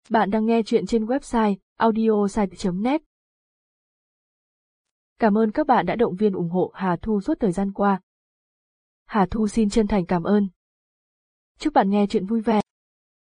Bạn đang nghe chuyện trên website audiosite.net. Cảm ơn các bạn đã động viên ủng hộ Hà Thu suốt thời gian qua. Hà Thu xin chân thành cảm ơn. Chúc bạn nghe chuyện vui vẻ.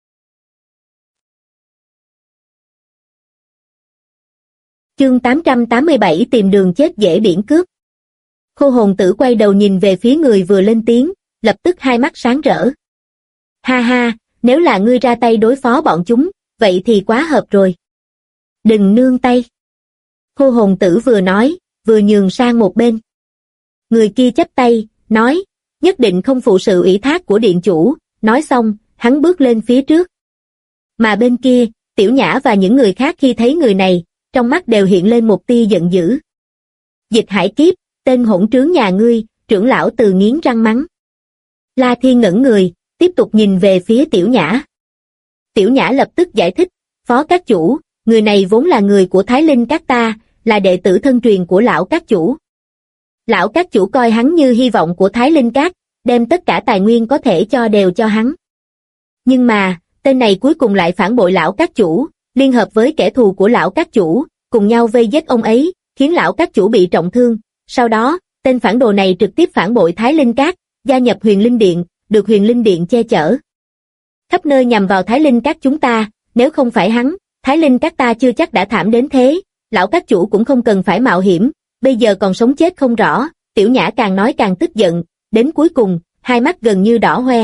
Chương 887 tìm đường chết dễ biển cướp. Khô hồn tử quay đầu nhìn về phía người vừa lên tiếng, lập tức hai mắt sáng rỡ. Ha ha, nếu là ngươi ra tay đối phó bọn chúng, vậy thì quá hợp rồi. Đừng nương tay. Khô hồn tử vừa nói, vừa nhường sang một bên. Người kia chắp tay, nói, nhất định không phụ sự ủy thác của điện chủ, nói xong, hắn bước lên phía trước. Mà bên kia, Tiểu Nhã và những người khác khi thấy người này, trong mắt đều hiện lên một tia giận dữ. Dịch Hải Kiếp, tên hỗn trướng nhà ngươi, trưởng lão Từ nghiến răng mắng. La Thiên ngẩn người, tiếp tục nhìn về phía Tiểu Nhã. Tiểu Nhã lập tức giải thích, phó các chủ, người này vốn là người của Thái Linh các ta, là đệ tử thân truyền của lão các chủ. Lão các chủ coi hắn như hy vọng của Thái Linh các, đem tất cả tài nguyên có thể cho đều cho hắn. Nhưng mà, tên này cuối cùng lại phản bội lão các chủ, liên hợp với kẻ thù của lão các chủ, cùng nhau vây giết ông ấy, khiến lão các chủ bị trọng thương. Sau đó, tên phản đồ này trực tiếp phản bội Thái Linh các, gia nhập Huyền Linh Điện, được Huyền Linh Điện che chở. Khắp nơi nhằm vào Thái Linh các chúng ta, nếu không phải hắn, Thái Linh các ta chưa chắc đã thảm đến thế, lão các chủ cũng không cần phải mạo hiểm, bây giờ còn sống chết không rõ. Tiểu Nhã càng nói càng tức giận, đến cuối cùng, hai mắt gần như đỏ hoe.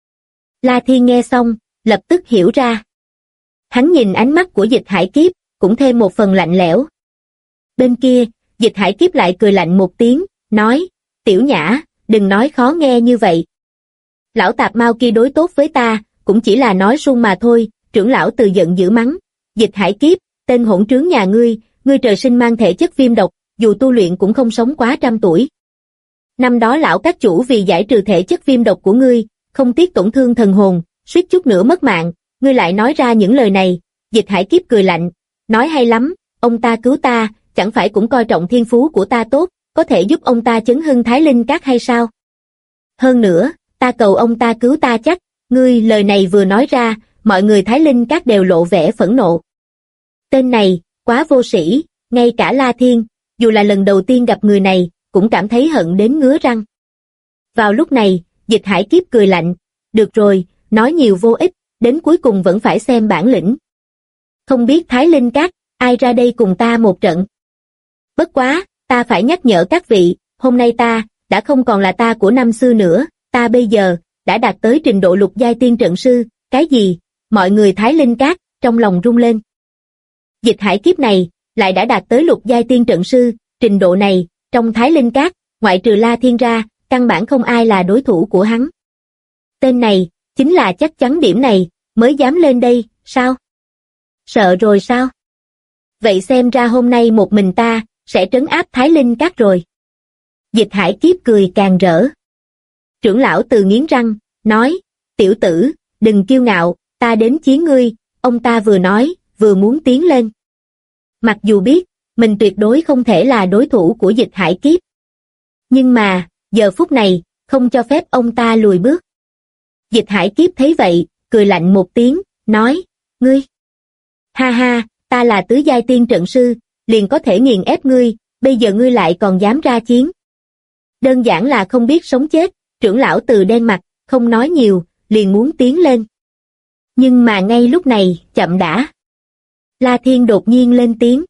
La Thiên nghe xong, lập tức hiểu ra. Hắn nhìn ánh mắt của Dịch Hải Kiếp, cũng thêm một phần lạnh lẽo. Bên kia, Dịch Hải Kiếp lại cười lạnh một tiếng, nói, Tiểu Nhã, đừng nói khó nghe như vậy. Lão tạp mau kia đối tốt với ta, cũng chỉ là nói suông mà thôi. Trưởng lão Từ giận dữ mắng, Dịch Hải Kiếp, tên hỗn trướng nhà ngươi, ngươi trời sinh mang thể chất viêm độc, dù tu luyện cũng không sống quá 100 tuổi. Năm đó lão các chủ vì giải trừ thể chất viêm độc của ngươi, không tiếc tổn thương thần hồn, suýt chút nữa mất mạng, ngươi lại nói ra những lời này. Dịch Hải Kiếp cười lạnh, nói hay lắm, ông ta cứu ta, chẳng phải cũng coi trọng thiên phú của ta tốt, có thể giúp ông ta chấn hưng Thái Linh các hay sao? Hơn nữa, ta cầu ông ta cứu ta chắc. Ngươi lời này vừa nói ra, mọi người Thái Linh các đều lộ vẻ phẫn nộ. Tên này, quá vô sĩ, ngay cả La Thiên, dù là lần đầu tiên gặp người này, cũng cảm thấy hận đến ngứa răng. Vào lúc này, Dịch Hải Kiếp cười lạnh, được rồi, nói nhiều vô ích, đến cuối cùng vẫn phải xem bản lĩnh. Không biết Thái Linh các, ai ra đây cùng ta một trận? Bất quá, ta phải nhắc nhở các vị, hôm nay ta, đã không còn là ta của năm xưa nữa, ta bây giờ, đã đạt tới trình độ lục giai tiên trận sư. Cái gì? Mọi người Thái Linh các, trong lòng rung lên. Dịch Hải Kiếp này, lại đã đạt tới lục giai tiên trận sư, trình độ này, trong Thái Linh các, ngoại trừ La Thiên ra, căn bản không ai là đối thủ của hắn. Tên này, chính là chắc chắn điểm này, mới dám lên đây, sao? Sợ rồi sao? Vậy xem ra hôm nay một mình ta, sẽ trấn áp Thái Linh các rồi. Dịch Hải Kiếp cười càng rỡ. Trưởng lão Từ nghiến răng, nói, tiểu tử, đừng kiêu ngạo, ta đến chiến ngươi. Ông ta vừa nói, vừa muốn tiến lên. Mặc dù biết, mình tuyệt đối không thể là đối thủ của Dịch Hải Kiếp. Nhưng mà, giờ phút này, không cho phép ông ta lùi bước. Dịch Hải Kiếp thấy vậy, cười lạnh một tiếng, nói, ngươi. Ha ha, ta là tứ giai tiên trận sư, liền có thể nghiền ép ngươi, bây giờ ngươi lại còn dám ra chiến. Đơn giản là không biết sống chết. Trưởng lão Từ đen mặt, không nói nhiều, liền muốn tiến lên. Nhưng mà ngay lúc này, chậm đã. La Thiên đột nhiên lên tiếng.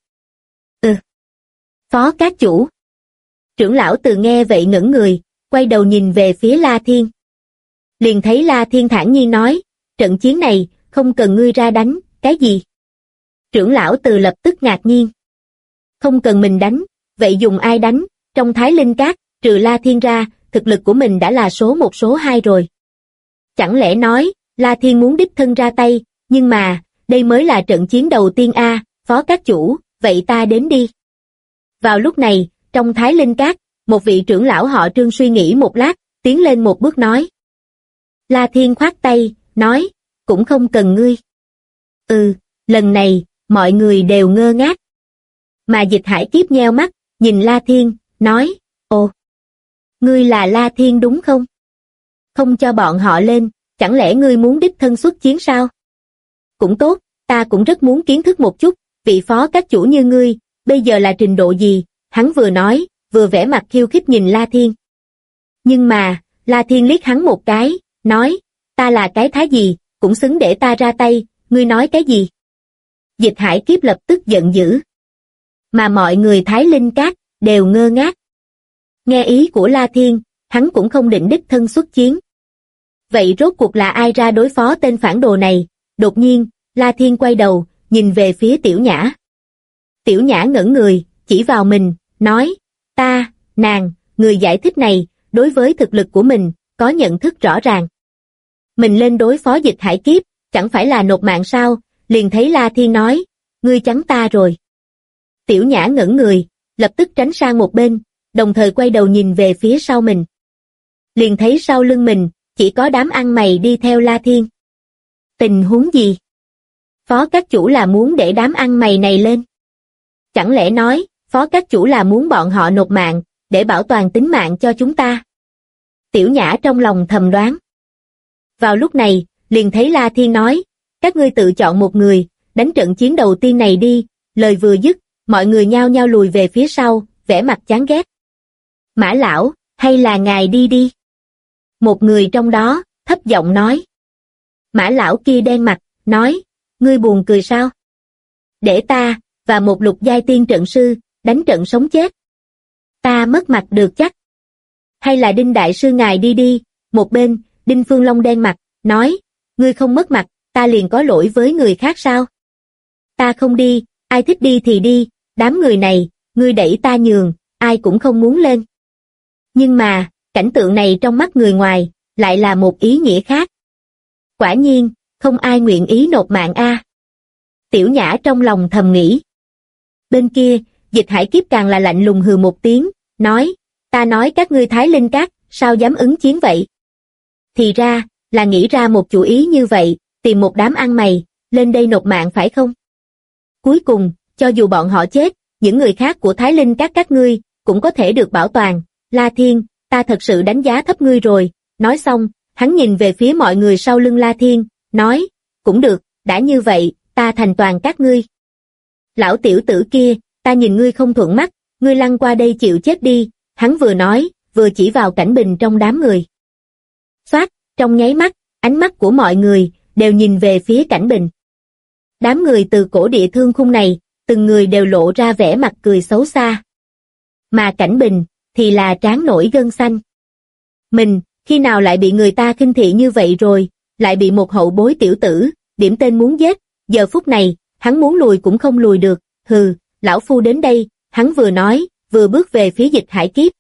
Phó các chủ. Trưởng lão Từ nghe vậy ngẩn người, quay đầu nhìn về phía La Thiên. Liền thấy La Thiên thản nhiên nói, trận chiến này, không cần ngươi ra đánh, cái gì? Trưởng lão Từ lập tức ngạc nhiên. Không cần mình đánh, vậy dùng ai đánh? Trong Thái Linh các, trừ La Thiên ra, thực lực của mình đã là số 1 số 2 rồi. Chẳng lẽ nói, La Thiên muốn đích thân ra tay, nhưng mà, đây mới là trận chiến đầu tiên a, phó các chủ, vậy ta đến đi. Vào lúc này, trong Thái Linh các, một vị trưởng lão họ Trương suy nghĩ một lát, tiến lên một bước nói. La Thiên khoát tay, nói, cũng không cần ngươi. Lần này, mọi người đều ngơ ngác. Mà Dịch Hải Kiếp nheo mắt, nhìn La Thiên, nói, ồ, ngươi là La Thiên đúng không? Không cho bọn họ lên, chẳng lẽ ngươi muốn đích thân xuất chiến sao? Cũng tốt, ta cũng rất muốn kiến thức một chút, vị phó các chủ như ngươi, bây giờ là trình độ gì, hắn vừa nói, vừa vẽ mặt khiêu khích nhìn La Thiên. Nhưng mà, La Thiên liếc hắn một cái, nói, ta là cái thá gì, cũng xứng để ta ra tay, ngươi nói cái gì? Dịch Hải Kiếp lập tức giận dữ. Mà mọi người Thái Linh Các đều ngơ ngác. Nghe ý của La Thiên, hắn cũng không định đích thân xuất chiến. Vậy rốt cuộc là ai ra đối phó tên phản đồ này? Đột nhiên, La Thiên quay đầu, nhìn về phía Tiểu Nhã. Tiểu Nhã ngẩn người, chỉ vào mình, nói, ta, nàng, người giải thích này, đối với thực lực của mình, có nhận thức rõ ràng. Mình lên đối phó Dịch Hải Kiếp, chẳng phải là nộp mạng sao? Liền thấy La Thiên nói, ngươi chắn ta rồi. Tiểu Nhã ngẩn người, lập tức tránh sang một bên, đồng thời quay đầu nhìn về phía sau mình. Liền thấy sau lưng mình, chỉ có đám ăn mày đi theo La Thiên. Tình huống gì? Phó các chủ là muốn để đám ăn mày này lên. Chẳng lẽ nói, phó các chủ là muốn bọn họ nộp mạng, để bảo toàn tính mạng cho chúng ta? Tiểu Nhã trong lòng thầm đoán. Vào lúc này, liền thấy La Thiên nói, các ngươi tự chọn một người, đánh trận chiến đầu tiên này đi, lời vừa dứt, mọi người nhao nhao lùi về phía sau, vẻ mặt chán ghét. Mã lão, hay là ngài đi đi? Một người trong đó, thấp giọng nói. Mã lão kia đen mặt, nói, ngươi buồn cười sao? Để ta, và một lục giai tiên trận sư, đánh trận sống chết. Ta mất mặt được chắc. Hay là Đinh đại sư ngài đi đi, một bên, Đinh Phương Long đen mặt, nói, ngươi không mất mặt, ta liền có lỗi với người khác sao? Ta không đi, ai thích đi thì đi, đám người này, ngươi đẩy ta nhường, ai cũng không muốn lên. Nhưng mà, cảnh tượng này trong mắt người ngoài, lại là một ý nghĩa khác. Quả nhiên, không ai nguyện ý nộp mạng a. Tiểu Nhã trong lòng thầm nghĩ. Bên kia, Dịch Hải Kiếp càng là lạnh lùng hừ một tiếng, nói, ta nói các ngươi Thái Linh Các, sao dám ứng chiến vậy? Thì ra, là nghĩ ra một chủ ý như vậy, tìm một đám ăn mày, lên đây nộp mạng phải không? Cuối cùng, cho dù bọn họ chết, những người khác của Thái Linh các ngươi, cũng có thể được bảo toàn. La Thiên, ta thật sự đánh giá thấp ngươi rồi. Nói xong, hắn nhìn về phía mọi người sau lưng La Thiên, nói, cũng được, đã như vậy, ta thành toàn các ngươi. Lão tiểu tử kia, ta nhìn ngươi không thuận mắt, ngươi lăn qua đây chịu chết đi, hắn vừa nói, vừa chỉ vào Cảnh Bình trong đám người. Xoát, trong nháy mắt, ánh mắt của mọi người, đều nhìn về phía Cảnh Bình. Đám người từ cổ địa thương khung này, từng người đều lộ ra vẻ mặt cười xấu xa. Mà Cảnh Bình, thì là trán nổi gân xanh. Mình, khi nào lại bị người ta khinh thị như vậy rồi, lại bị một hậu bối tiểu tử, điểm tên muốn giết, giờ phút này, hắn muốn lùi cũng không lùi được, hừ, lão phu đến đây, hắn vừa nói, vừa bước về phía Dịch Hải Kiếp.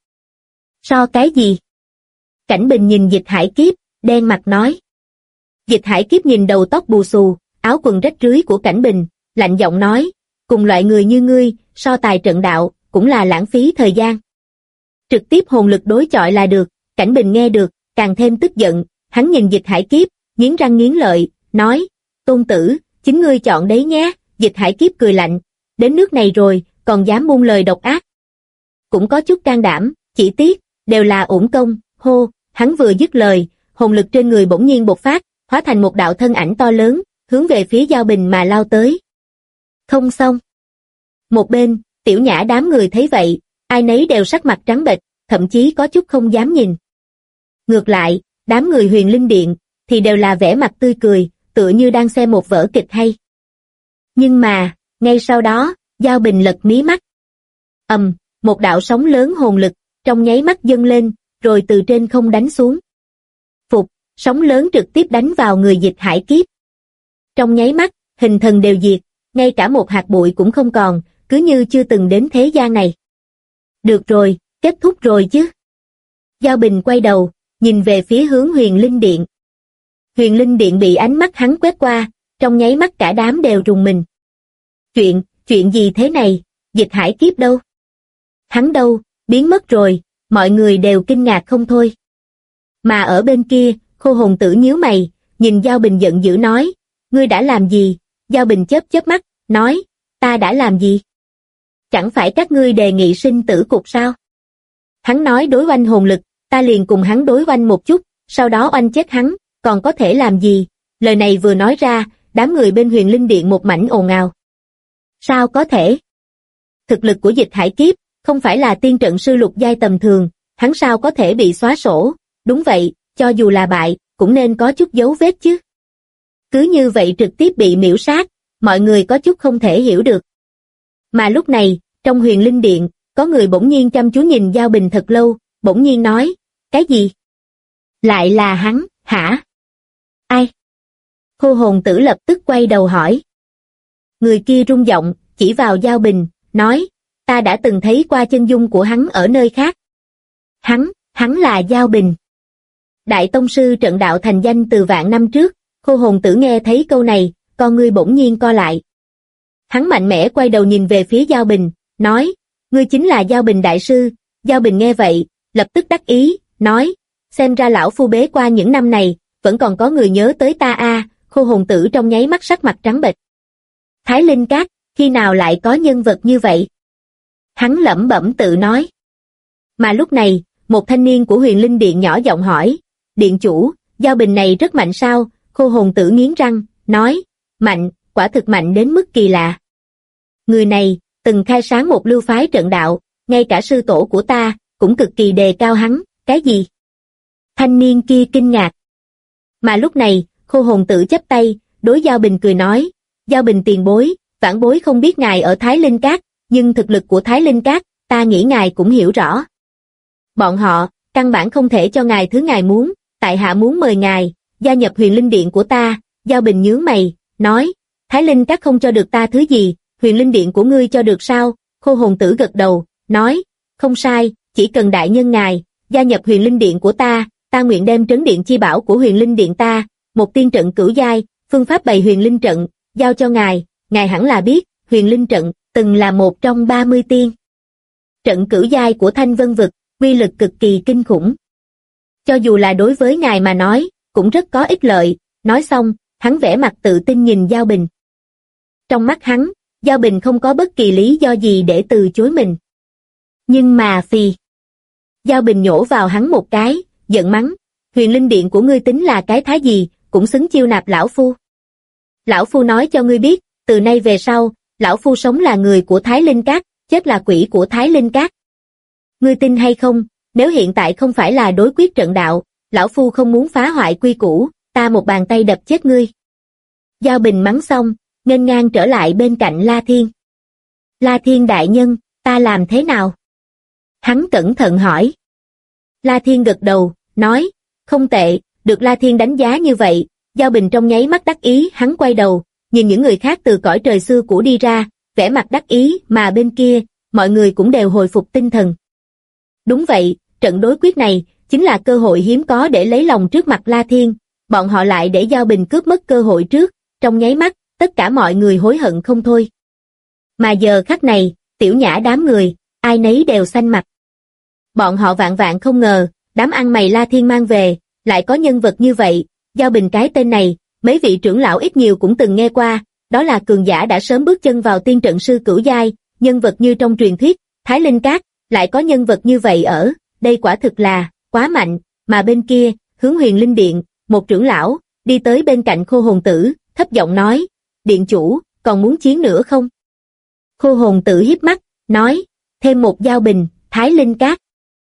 So cái gì? Cảnh Bình nhìn Dịch Hải Kiếp, đen mặt nói. Dịch Hải Kiếp nhìn đầu tóc bù xù, áo quần rách rưới của Cảnh Bình, lạnh giọng nói, cùng loại người như ngươi, so tài trận đạo, cũng là lãng phí thời gian. Trực tiếp hồn lực đối chọi là được. Cảnh Bình nghe được, càng thêm tức giận, hắn nhìn Dịch Hải Kiếp, nghiến răng nghiến lợi, nói, tôn tử, chính ngươi chọn đấy nhé. Dịch Hải Kiếp cười lạnh, đến nước này rồi, còn dám buông lời độc ác. Cũng có chút can đảm, chỉ tiếc, đều là uổng công, hô, hắn vừa dứt lời, hồn lực trên người bỗng nhiên bộc phát, hóa thành một đạo thân ảnh to lớn, hướng về phía Giao Bình mà lao tới. Không xong. Một bên, Tiểu Nhã đám người thấy vậy, ai nấy đều sắc mặt trắng bệch, thậm chí có chút không dám nhìn. Ngược lại, đám người Huyền Linh Điện, thì đều là vẻ mặt tươi cười, tựa như đang xem một vở kịch hay. Nhưng mà, ngay sau đó, Giao Bình lật mí mắt. Một đạo sóng lớn hồn lực, trong nháy mắt dâng lên, rồi từ trên không đánh xuống. Phục, sóng lớn trực tiếp đánh vào người Dịch Hải Kiếp. Trong nháy mắt, hình thần đều diệt, ngay cả một hạt bụi cũng không còn, cứ như chưa từng đến thế gian này. Được rồi, kết thúc rồi chứ. Giao Bình quay đầu, nhìn về phía hướng Huyền Linh Điện. Huyền Linh Điện bị ánh mắt hắn quét qua, trong nháy mắt cả đám đều rùng mình. Chuyện gì thế này, Dịch Hải Kiếp đâu? Hắn đâu, biến mất rồi, mọi người đều kinh ngạc không thôi. Mà ở bên kia, Khô Hồn Tử nhíu mày, nhìn Giao Bình giận dữ nói, ngươi đã làm gì? Giao Bình chớp mắt, nói, ta đã làm gì? Chẳng phải các ngươi đề nghị sinh tử cục sao? Hắn nói đối oanh hồn lực, ta liền cùng hắn đối oanh một chút, sau đó oanh chết hắn, còn có thể làm gì? Lời này vừa nói ra, đám người bên Huyền Linh Điện một mảnh ồn ào. Sao có thể? Thực lực của Dịch Hải Kiếp, không phải là tiên trận sư lục giai tầm thường, hắn sao có thể bị xóa sổ? Đúng vậy, cho dù là bại, cũng nên có chút dấu vết chứ. Cứ như vậy trực tiếp bị miểu sát, mọi người có chút không thể hiểu được. Mà lúc này, trong Huyền Linh Điện, có người bỗng nhiên chăm chú nhìn Giao Bình thật lâu, bỗng nhiên nói, cái gì? Lại là hắn, hả? Ai? Khô hồn tử lập tức quay đầu hỏi. Người kia rung giọng, chỉ vào Giao Bình, nói, ta đã từng thấy qua chân dung của hắn ở nơi khác. Hắn là Giao Bình. Đại tông sư trận đạo thành danh từ vạn năm trước, khô hồn tử nghe thấy câu này, con ngươi bỗng nhiên co lại. Hắn mạnh mẽ quay đầu nhìn về phía Giao Bình, nói, ngươi chính là Giao Bình đại sư. Giao Bình nghe vậy, lập tức đắc ý, nói, xem ra lão phu bế qua những năm này, vẫn còn có người nhớ tới ta a. Khô hồn tử trong nháy mắt sắc mặt trắng bệch. Thái Linh Các, khi nào lại có nhân vật như vậy? Hắn lẩm bẩm tự nói. Mà lúc này, một thanh niên của Huyền Linh Điện nhỏ giọng hỏi, điện chủ, Giao Bình này rất mạnh sao? Khô hồn tử nghiến răng, nói, mạnh, quả thực mạnh đến mức kỳ lạ. Người này, từng khai sáng một lưu phái trận đạo, ngay cả sư tổ của ta, cũng cực kỳ đề cao hắn, cái gì? Thanh niên kia kinh ngạc. Mà lúc này, khô hồn tử chắp tay, đối Giao Bình cười nói, Giao Bình tiền bối, vãn bối không biết ngài ở Thái Linh Các, nhưng thực lực của Thái Linh Các, ta nghĩ ngài cũng hiểu rõ. Bọn họ, căn bản không thể cho ngài thứ ngài muốn, tại hạ muốn mời ngài, gia nhập Huyền Linh Điện của ta. Giao Bình nhướng mày, nói, Thái Linh Các không cho được ta thứ gì, Huyền Linh Điện của ngươi cho được sao? Khô hồn tử gật đầu, nói, không sai, chỉ cần đại nhân ngài, gia nhập Huyền Linh Điện của ta nguyện đem trấn điện chi bảo của Huyền Linh Điện ta, một tiên trận cửu giai, phương pháp bày Huyền Linh trận, giao cho ngài hẳn là biết, Huyền Linh trận, từng là một trong 30 tiên trận cửu giai của Thanh Vân Vực, uy lực cực kỳ kinh khủng. Cho dù là đối với ngài mà nói, cũng rất có ích lợi. Nói xong, hắn vẻ mặt tự tin nhìn Giao Bình. Trong mắt hắn, Giao Bình không có bất kỳ lý do gì để từ chối mình. Nhưng mà phì. Giao Bình nhổ vào hắn một cái, giận mắng, Huyền Linh Điện của ngươi tính là cái thái gì, cũng xứng chiêu nạp lão phu. Lão phu nói cho ngươi biết, từ nay về sau, lão phu sống là người của Thái Linh Các, chết là quỷ của Thái Linh Các. Ngươi tin hay không, nếu hiện tại không phải là đối quyết trận đạo, lão phu không muốn phá hoại quy củ, ta một bàn tay đập chết ngươi. Giao Bình mắng xong, nghênh ngang trở lại bên cạnh La Thiên. La Thiên đại nhân, ta làm thế nào? Hắn cẩn thận hỏi. La Thiên gật đầu, nói, không tệ, được La Thiên đánh giá như vậy. Giao Bình trong nháy mắt đắc ý, hắn quay đầu, nhìn những người khác từ cõi trời xưa cũ đi ra, vẻ mặt đắc ý, mà bên kia, mọi người cũng đều hồi phục tinh thần. Đúng vậy, trận đối quyết này, chính là cơ hội hiếm có để lấy lòng trước mặt La Thiên, bọn họ lại để Giao Bình cướp mất cơ hội trước, trong nháy mắt, tất cả mọi người hối hận không thôi. Mà giờ khắc này, Tiểu Nhã đám người, ai nấy đều xanh mặt. Bọn họ vạn vạn không ngờ, đám ăn mày La Thiên mang về, lại có nhân vật như vậy. Giao Bình cái tên này, mấy vị trưởng lão ít nhiều cũng từng nghe qua, đó là cường giả đã sớm bước chân vào tiên trận sư cửu giai, nhân vật như trong truyền thuyết, Thái Linh Các, lại có nhân vật như vậy ở, đây quả thực là, quá mạnh. Mà bên kia, hướng Huyền Linh Điện, một trưởng lão, đi tới bên cạnh khô hồn tử, thấp giọng nói, điện chủ, còn muốn chiến nữa không? Khô hồn tử hiếp mắt, nói, thêm một Giao Bình, Thái Linh Các.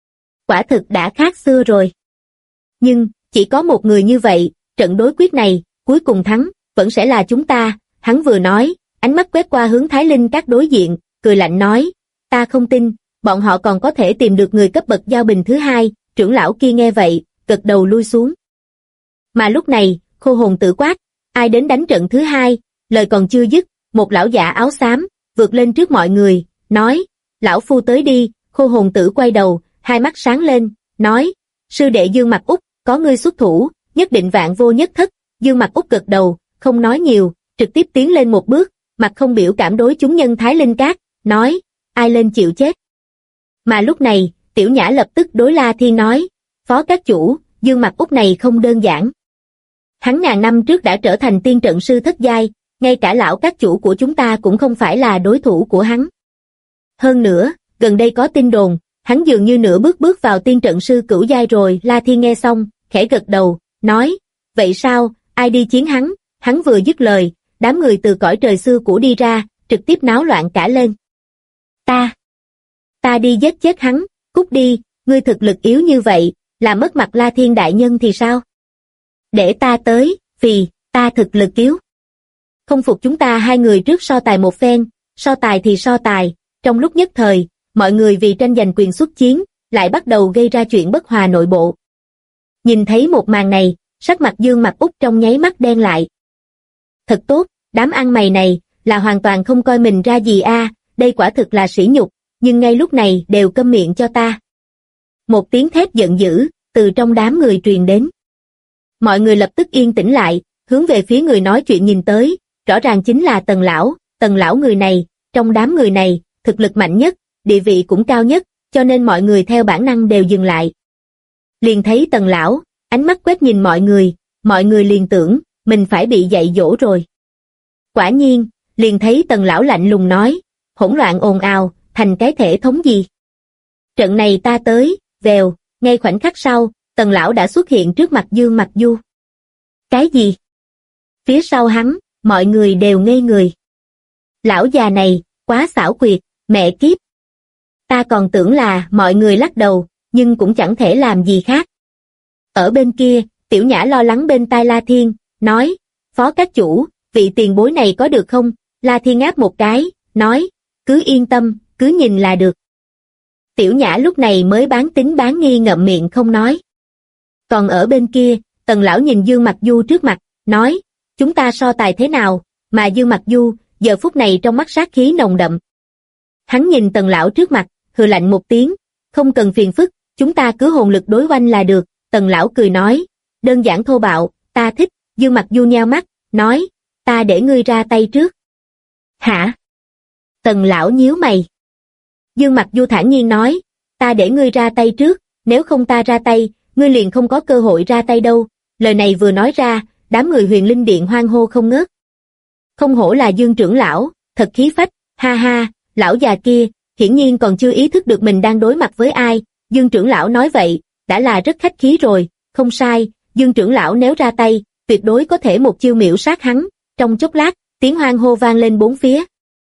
Quả thực đã khác xưa rồi. Nhưng, chỉ có một người như vậy, trận đối quyết này, cuối cùng thắng, vẫn sẽ là chúng ta. Hắn vừa nói, ánh mắt quét qua hướng Thái Linh Các đối diện, cười lạnh nói, ta không tin, bọn họ còn có thể tìm được người cấp bậc Giao Bình thứ hai. Trưởng lão kia nghe vậy, gật đầu lui xuống. Mà lúc này, khô hồn tử quát, ai đến đánh trận thứ hai? Lời còn chưa dứt, một lão giả áo xám, vượt lên trước mọi người, nói, lão phu tới đi. Khô hồn tử quay đầu, hai mắt sáng lên, nói, sư đệ Dương Mặc Úc, có ngươi xuất thủ, nhất định vạn vô nhất thất. Dương Mặc Úc gật đầu, không nói nhiều, trực tiếp tiến lên một bước, mặt không biểu cảm đối chúng nhân Thái Linh Các, nói, ai lên chịu chết. Mà lúc này, Tiểu Nhã lập tức đối La Thiên nói, phó các chủ, Dương Mặc Úc này không đơn giản. Hắn ngàn năm trước đã trở thành tiên trận sư thất giai, ngay cả lão các chủ của chúng ta cũng không phải là đối thủ của hắn. Hơn nữa, gần đây có tin đồn, hắn dường như nửa bước vào tiên trận sư cửu giai rồi. La Thiên nghe xong, khẽ gật đầu, nói, vậy sao, ai đi chiến hắn? Hắn vừa dứt lời, đám người từ cõi trời xưa cũ đi ra, trực tiếp náo loạn cả lên. Ta đi giết chết hắn, cút đi, ngươi thực lực yếu như vậy, làm mất mặt La Thiên đại nhân thì sao? Để ta tới, vì ta thực lực yếu. Không phục chúng ta hai người trước so tài một phen, so tài thì so tài, trong lúc nhất thời, mọi người vì tranh giành quyền xuất chiến, lại bắt đầu gây ra chuyện bất hòa nội bộ. Nhìn thấy một màn này, sắc mặt Dương Mặc Úc trong nháy mắt đen lại. Thật tốt, đám ăn mày này, là hoàn toàn không coi mình ra gì a, đây quả thực là sỉ nhục, nhưng ngay lúc này đều câm miệng cho ta. Một tiếng thét giận dữ, từ trong đám người truyền đến. Mọi người lập tức yên tĩnh lại, hướng về phía người nói chuyện nhìn tới, rõ ràng chính là Tần lão người này, trong đám người này, thực lực mạnh nhất, địa vị cũng cao nhất, cho nên mọi người theo bản năng đều dừng lại. Liền thấy Tần lão, ánh mắt quét nhìn mọi người liền tưởng, mình phải bị dạy dỗ rồi. Quả nhiên, liền thấy Tần lão lạnh lùng nói, hỗn loạn ồn ào, thành cái thể thống gì? Trận này ta tới, vèo, ngay khoảnh khắc sau, Tần lão đã xuất hiện trước mặt Dương Mặc Du. Cái gì? Phía sau hắn, mọi người đều ngây người. Lão già này, quá xảo quyệt, mẹ kiếp. Ta còn tưởng là mọi người lắc đầu, nhưng cũng chẳng thể làm gì khác. Ở bên kia, Tiểu Nhã lo lắng bên tai La Thiên, nói, Phó các chủ, vị tiền bối này có được không? La Thiên áp một cái, nói, cứ yên tâm, cứ nhìn là được. Tiểu Nhã lúc này mới bán tín bán nghi ngậm miệng không nói. Còn ở bên kia, Tần lão nhìn Dương Mặc Du trước mặt, nói, chúng ta so tài thế nào, mà Dương Mặc Du, giờ phút này trong mắt sát khí nồng đậm. Hắn nhìn Tần lão trước mặt, hừ lạnh một tiếng, không cần phiền phức, chúng ta cứ hồn lực đối oanh là được. Tần lão cười nói, đơn giản thô bạo, ta thích. Dương Mặc Du nheo mắt, nói, ta để ngươi ra tay trước. Hả? Tần lão nhíu mày. Dương Mặc Du thản nhiên nói, ta để ngươi ra tay trước, nếu không ta ra tay, ngươi liền không có cơ hội ra tay đâu. Lời này vừa nói ra, đám người Huyền Linh Điện hoan hô không ngớt. Không hổ là Dương trưởng lão, thật khí phách, ha ha, lão già kia, hiển nhiên còn chưa ý thức được mình đang đối mặt với ai. Dương trưởng lão nói vậy, đã là rất khách khí rồi, không sai, Dương trưởng lão nếu ra tay, tuyệt đối có thể một chiêu miểu sát hắn. Trong chốc lát, tiếng hoan hô vang lên bốn phía.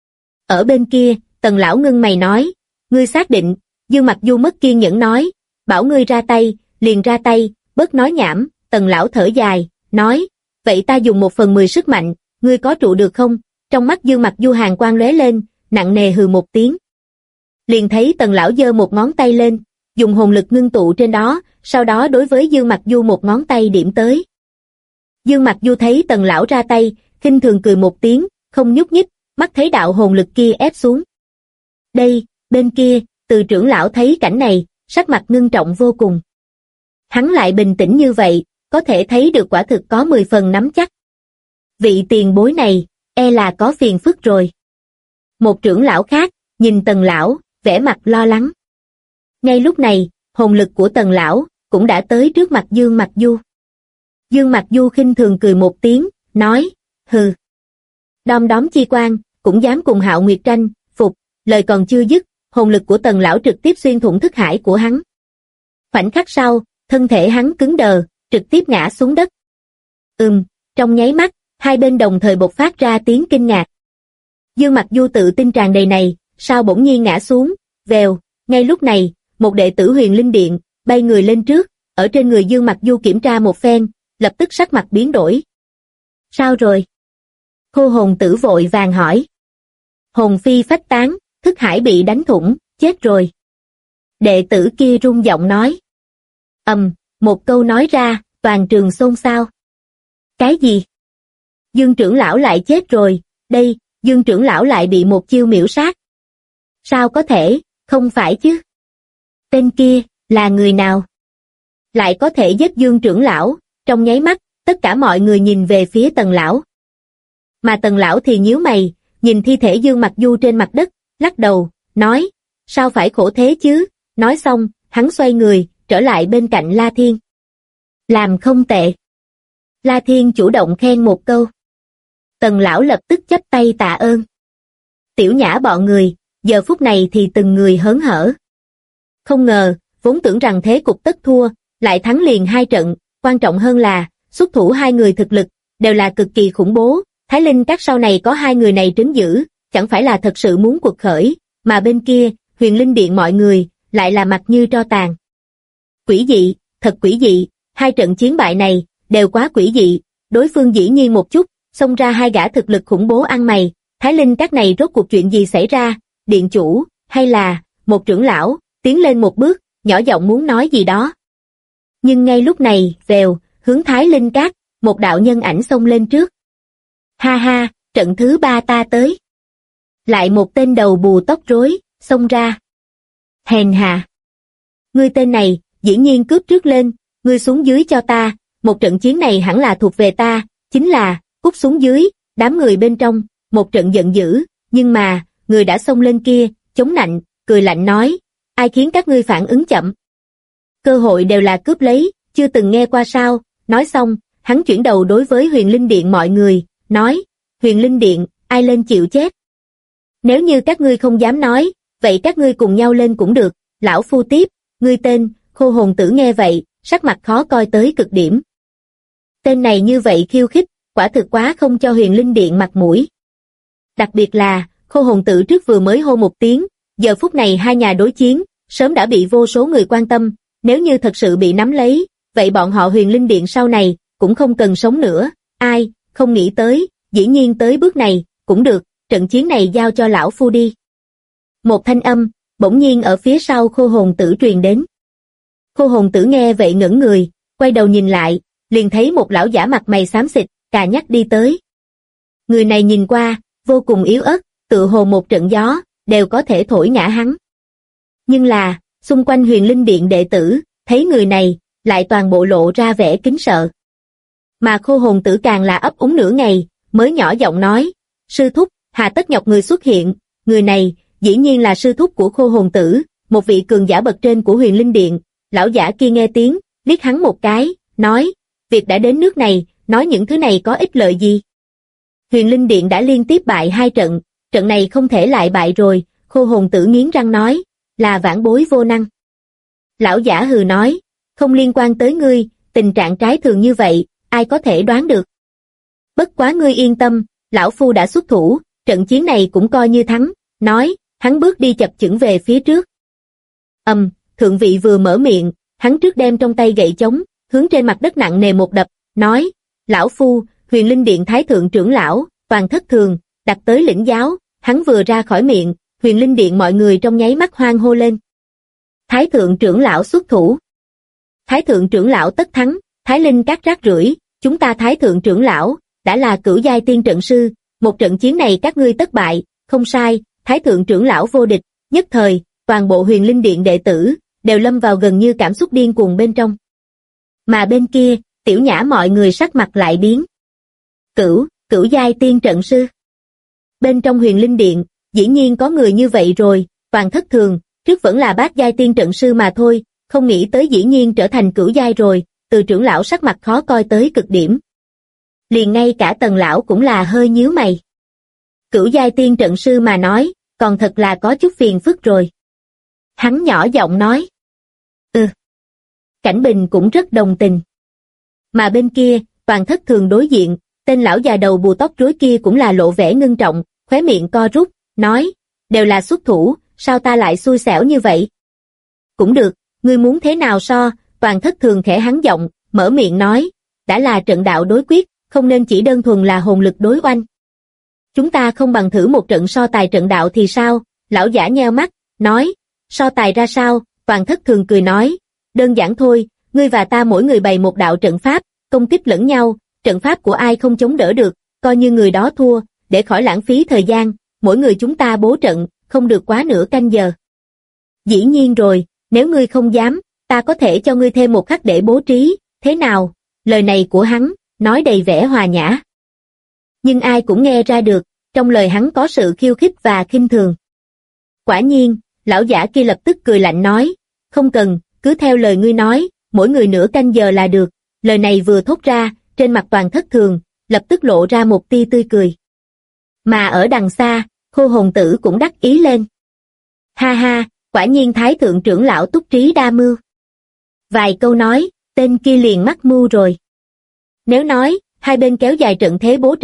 Ở bên kia, Tần lão ngưng mày nói, ngươi xác định? Dương Mặc Du mất kiên nhẫn nói, bảo ngươi ra tay, liền ra tay, bớt nói nhảm. Tần lão thở dài, nói, vậy ta dùng 1/10 sức mạnh, ngươi có trụ được không? Trong mắt Dương Mặc Du hàn quang lóe lên, nặng nề hừ một tiếng. Liền thấy Tần lão giơ một ngón tay lên, dùng hồn lực ngưng tụ trên đó, sau đó đối với Dương Mặc Du một ngón tay điểm tới. Dương Mặc Du thấy Tần lão ra tay, khinh thường cười một tiếng, không nhúc nhích, mắt thấy đạo hồn lực kia ép xuống. Đây, bên kia, Từ trưởng lão thấy cảnh này, sắc mặt ngưng trọng vô cùng. Hắn lại bình tĩnh như vậy, có thể thấy được quả thực có 10 phần nắm chắc. Vị tiền bối này, e là có phiền phức rồi. Một trưởng lão khác, nhìn Tần lão, vẻ mặt lo lắng. Ngay lúc này, hồn lực của Tần lão cũng đã tới trước mặt Dương Mặc Du. Dương Mặc Du khinh thường cười một tiếng, nói, hừ. Đom đóm chi quan, cũng dám cùng Hạo Nguyệt tranh, phục, lời còn chưa dứt, hồn lực của Tần lão trực tiếp xuyên thủng thức hải của hắn. Khoảnh khắc sau, thân thể hắn cứng đờ, trực tiếp ngã xuống đất. Trong nháy mắt, hai bên đồng thời bộc phát ra tiếng kinh ngạc. Dương Mặc Du tự tin tràn đầy này, sao bỗng nhiên ngã xuống, vèo, ngay lúc này, một đệ tử Huyền Linh Điện, bay người lên trước, ở trên người Dương Mặc Du kiểm tra một phen, lập tức sắc mặt biến đổi. Sao rồi? Khô hồn tử vội vàng hỏi. Hồn phi phách tán, thức hải bị đánh thủng, chết rồi. Đệ tử kia run giọng nói. Một câu nói ra, toàn trường xôn xao. Cái gì? Dương trưởng lão lại chết rồi, đây, Dương trưởng lão lại bị một chiêu miểu sát. Sao có thể, không phải chứ? Tên kia, là người nào? Lại có thể giết Dương trưởng lão, trong nháy mắt, tất cả mọi người nhìn về phía Tần lão. Mà Tần lão thì nhíu mày, nhìn thi thể Dương Mặc Du trên mặt đất, lắc đầu, nói, sao phải khổ thế chứ? Nói xong, hắn xoay người, trở lại bên cạnh La Thiên. Làm không tệ. La Thiên chủ động khen một câu. Tần lão lập tức chắp tay tạ ơn. Tiểu Nhã bọn người, giờ phút này thì từng người hớn hở. Không ngờ, vốn tưởng rằng thế cục tất thua, lại thắng liền 2 trận, quan trọng hơn là, xuất thủ hai người thực lực, đều là cực kỳ khủng bố, Thái Linh Các sau này có hai người này trấn giữ, chẳng phải là thật sự muốn cuộc khởi, mà bên kia, Huyền Linh Điện mọi người, lại là mặt như tro tàn. Quỷ dị, thật quỷ dị, hai trận chiến bại này, đều quá quỷ dị, đối phương dĩ nhiên một chút, xông ra hai gã thực lực khủng bố ăn mày, Thái Linh Các này rốt cuộc chuyện gì xảy ra, điện chủ, hay là, một trưởng lão, tiến lên một bước, nhỏ giọng muốn nói gì đó. Nhưng ngay lúc này, vèo, hướng Thái Linh Các, một đạo nhân ảnh xông lên trước. Ha ha, trận thứ 3 ta tới. Lại một tên đầu bù tóc rối, xông ra. Hèn hạ. Ngươi tên này, dĩ nhiên cướp trước lên, ngươi xuống dưới cho ta, một trận chiến này hẳn là thuộc về ta, chính là, cút xuống dưới, đám người bên trong, một trận giận dữ, nhưng mà, người đã xông lên kia, chống nạnh, cười lạnh nói, ai khiến các ngươi phản ứng chậm. Cơ hội đều là cướp lấy, chưa từng nghe qua sao, nói xong, hắn chuyển đầu đối với Huyền Linh Điện mọi người, nói, Huyền Linh Điện, ai lên chịu chết. Nếu như các ngươi không dám nói, vậy các ngươi cùng nhau lên cũng được, lão phu tiếp, ngươi tên, Khô Hồn Tử nghe vậy, sắc mặt khó coi tới cực điểm. Tên này như vậy khiêu khích, quả thực quá không cho Huyền Linh Điện mặt mũi. Đặc biệt là, Khô Hồn Tử trước vừa mới hô một tiếng, giờ phút này hai nhà đối chiến, sớm đã bị vô số người quan tâm, nếu như thật sự bị nắm lấy, vậy bọn họ Huyền Linh Điện sau này, cũng không cần sống nữa, ai, không nghĩ tới, dĩ nhiên tới bước này, cũng được, trận chiến này giao cho lão phu đi. Một thanh âm, bỗng nhiên ở phía sau Khô Hồn Tử truyền đến. Khô Hồn Tử nghe vậy ngẩng người, quay đầu nhìn lại, liền thấy một lão giả mặt mày xám xịt, cà nhắc đi tới. Người này nhìn qua, vô cùng yếu ớt, tựa hồ một trận gió, đều có thể thổi ngã hắn. Nhưng là, xung quanh Huyền Linh Điện đệ tử, thấy người này, lại toàn bộ lộ ra vẻ kính sợ. Mà Khô Hồn Tử càng là ấp úng nửa ngày, mới nhỏ giọng nói, sư thúc, hà tất nhọc người xuất hiện, người này, dĩ nhiên là sư thúc của Khô Hồn Tử, một vị cường giả bậc trên của Huyền Linh Điện. Lão giả kia nghe tiếng, liếc hắn một cái, nói, việc đã đến nước này, nói những thứ này có ích lợi gì? Huyền Linh Điện đã liên tiếp bại hai trận, trận này không thể lại bại rồi, Khô Hồn Tử nghiến răng nói, là vãn bối vô năng. Lão giả hừ nói, không liên quan tới ngươi, tình trạng trái thường như vậy, ai có thể đoán được. Bất quá ngươi yên tâm, lão phu đã xuất thủ, trận chiến này cũng coi như thắng, nói, hắn bước đi chập chững về phía trước. Thượng vị vừa mở miệng, hắn trước đem trong tay gậy chống, hướng trên mặt đất nặng nề một đập, nói, lão phu, Huyền Linh Điện Thái Thượng trưởng lão, Toàn Thất Thường, đặt tới lĩnh giáo, hắn vừa ra khỏi miệng, Huyền Linh Điện mọi người trong nháy mắt hoan hô lên. Thái Thượng trưởng lão xuất thủ. Thái Thượng trưởng lão tất thắng, Thái Linh Các rác rưởi, chúng ta Thái Thượng trưởng lão, đã là cửu giai tiên trận sư, một trận chiến này các ngươi tất bại, không sai, Thái Thượng trưởng lão vô địch, nhất thời, toàn bộ Huyền Linh Điện đệ tử, đều lâm vào gần như cảm xúc điên cuồng bên trong. Mà bên kia, Tiểu Nhã mọi người sắc mặt lại biến. Cửu giai tiên trận sư. Bên trong Huyền Linh Điện, dĩ nhiên có người như vậy rồi, Toàn Thất Thường, trước vẫn là bát giai tiên trận sư mà thôi, không nghĩ tới dĩ nhiên trở thành cửu giai rồi, Từ trưởng lão sắc mặt khó coi tới cực điểm. Liền ngay cả Tần lão cũng là hơi nhíu mày. Cửu giai tiên trận sư mà nói, còn thật là có chút phiền phức rồi. Hắn nhỏ giọng nói. Cảnh Bình cũng rất đồng tình. Mà bên kia, Toàn Thất Thường đối diện, tên lão già đầu bù tóc rối kia cũng là lộ vẻ ngưng trọng, khóe miệng co rút, nói, đều là xuất thủ, sao ta lại xui xẻo như vậy? Cũng được, ngươi muốn thế nào so? Toàn Thất Thường khẽ hắn giọng, mở miệng nói, đã là trận đạo đối quyết, không nên chỉ đơn thuần là hồn lực đối oanh. Chúng ta không bằng thử một trận so tài trận đạo thì sao? Lão giả nheo mắt, nói, so tài ra sao? Toàn Thất Thường cười nói, đơn giản thôi, ngươi và ta mỗi người bày một đạo trận pháp, công kích lẫn nhau, trận pháp của ai không chống đỡ được, coi như người đó thua, để khỏi lãng phí thời gian, mỗi người chúng ta bố trận, không được quá nửa canh giờ. Dĩ nhiên rồi, nếu ngươi không dám, ta có thể cho ngươi thêm một khắc để bố trí, thế nào? Lời này của hắn, nói đầy vẻ hòa nhã. Nhưng ai cũng nghe ra được, trong lời hắn có sự khiêu khích và khinh thường. Quả nhiên, lão giả kia lập tức cười lạnh nói, không cần, cứ theo lời ngươi nói, mỗi người nửa canh giờ là được. Lời này vừa thốt ra, trên mặt Toàn Thất Thường, lập tức lộ ra một tia tươi cười. Mà ở đằng xa, Khô Hồn Tử cũng đắc ý lên. Ha ha, quả nhiên Thái Thượng trưởng lão túc trí đa mưu. Vài câu nói, tên kia liền mắc mưu rồi. Nếu nói, hai bên kéo dài trận thế bố trận,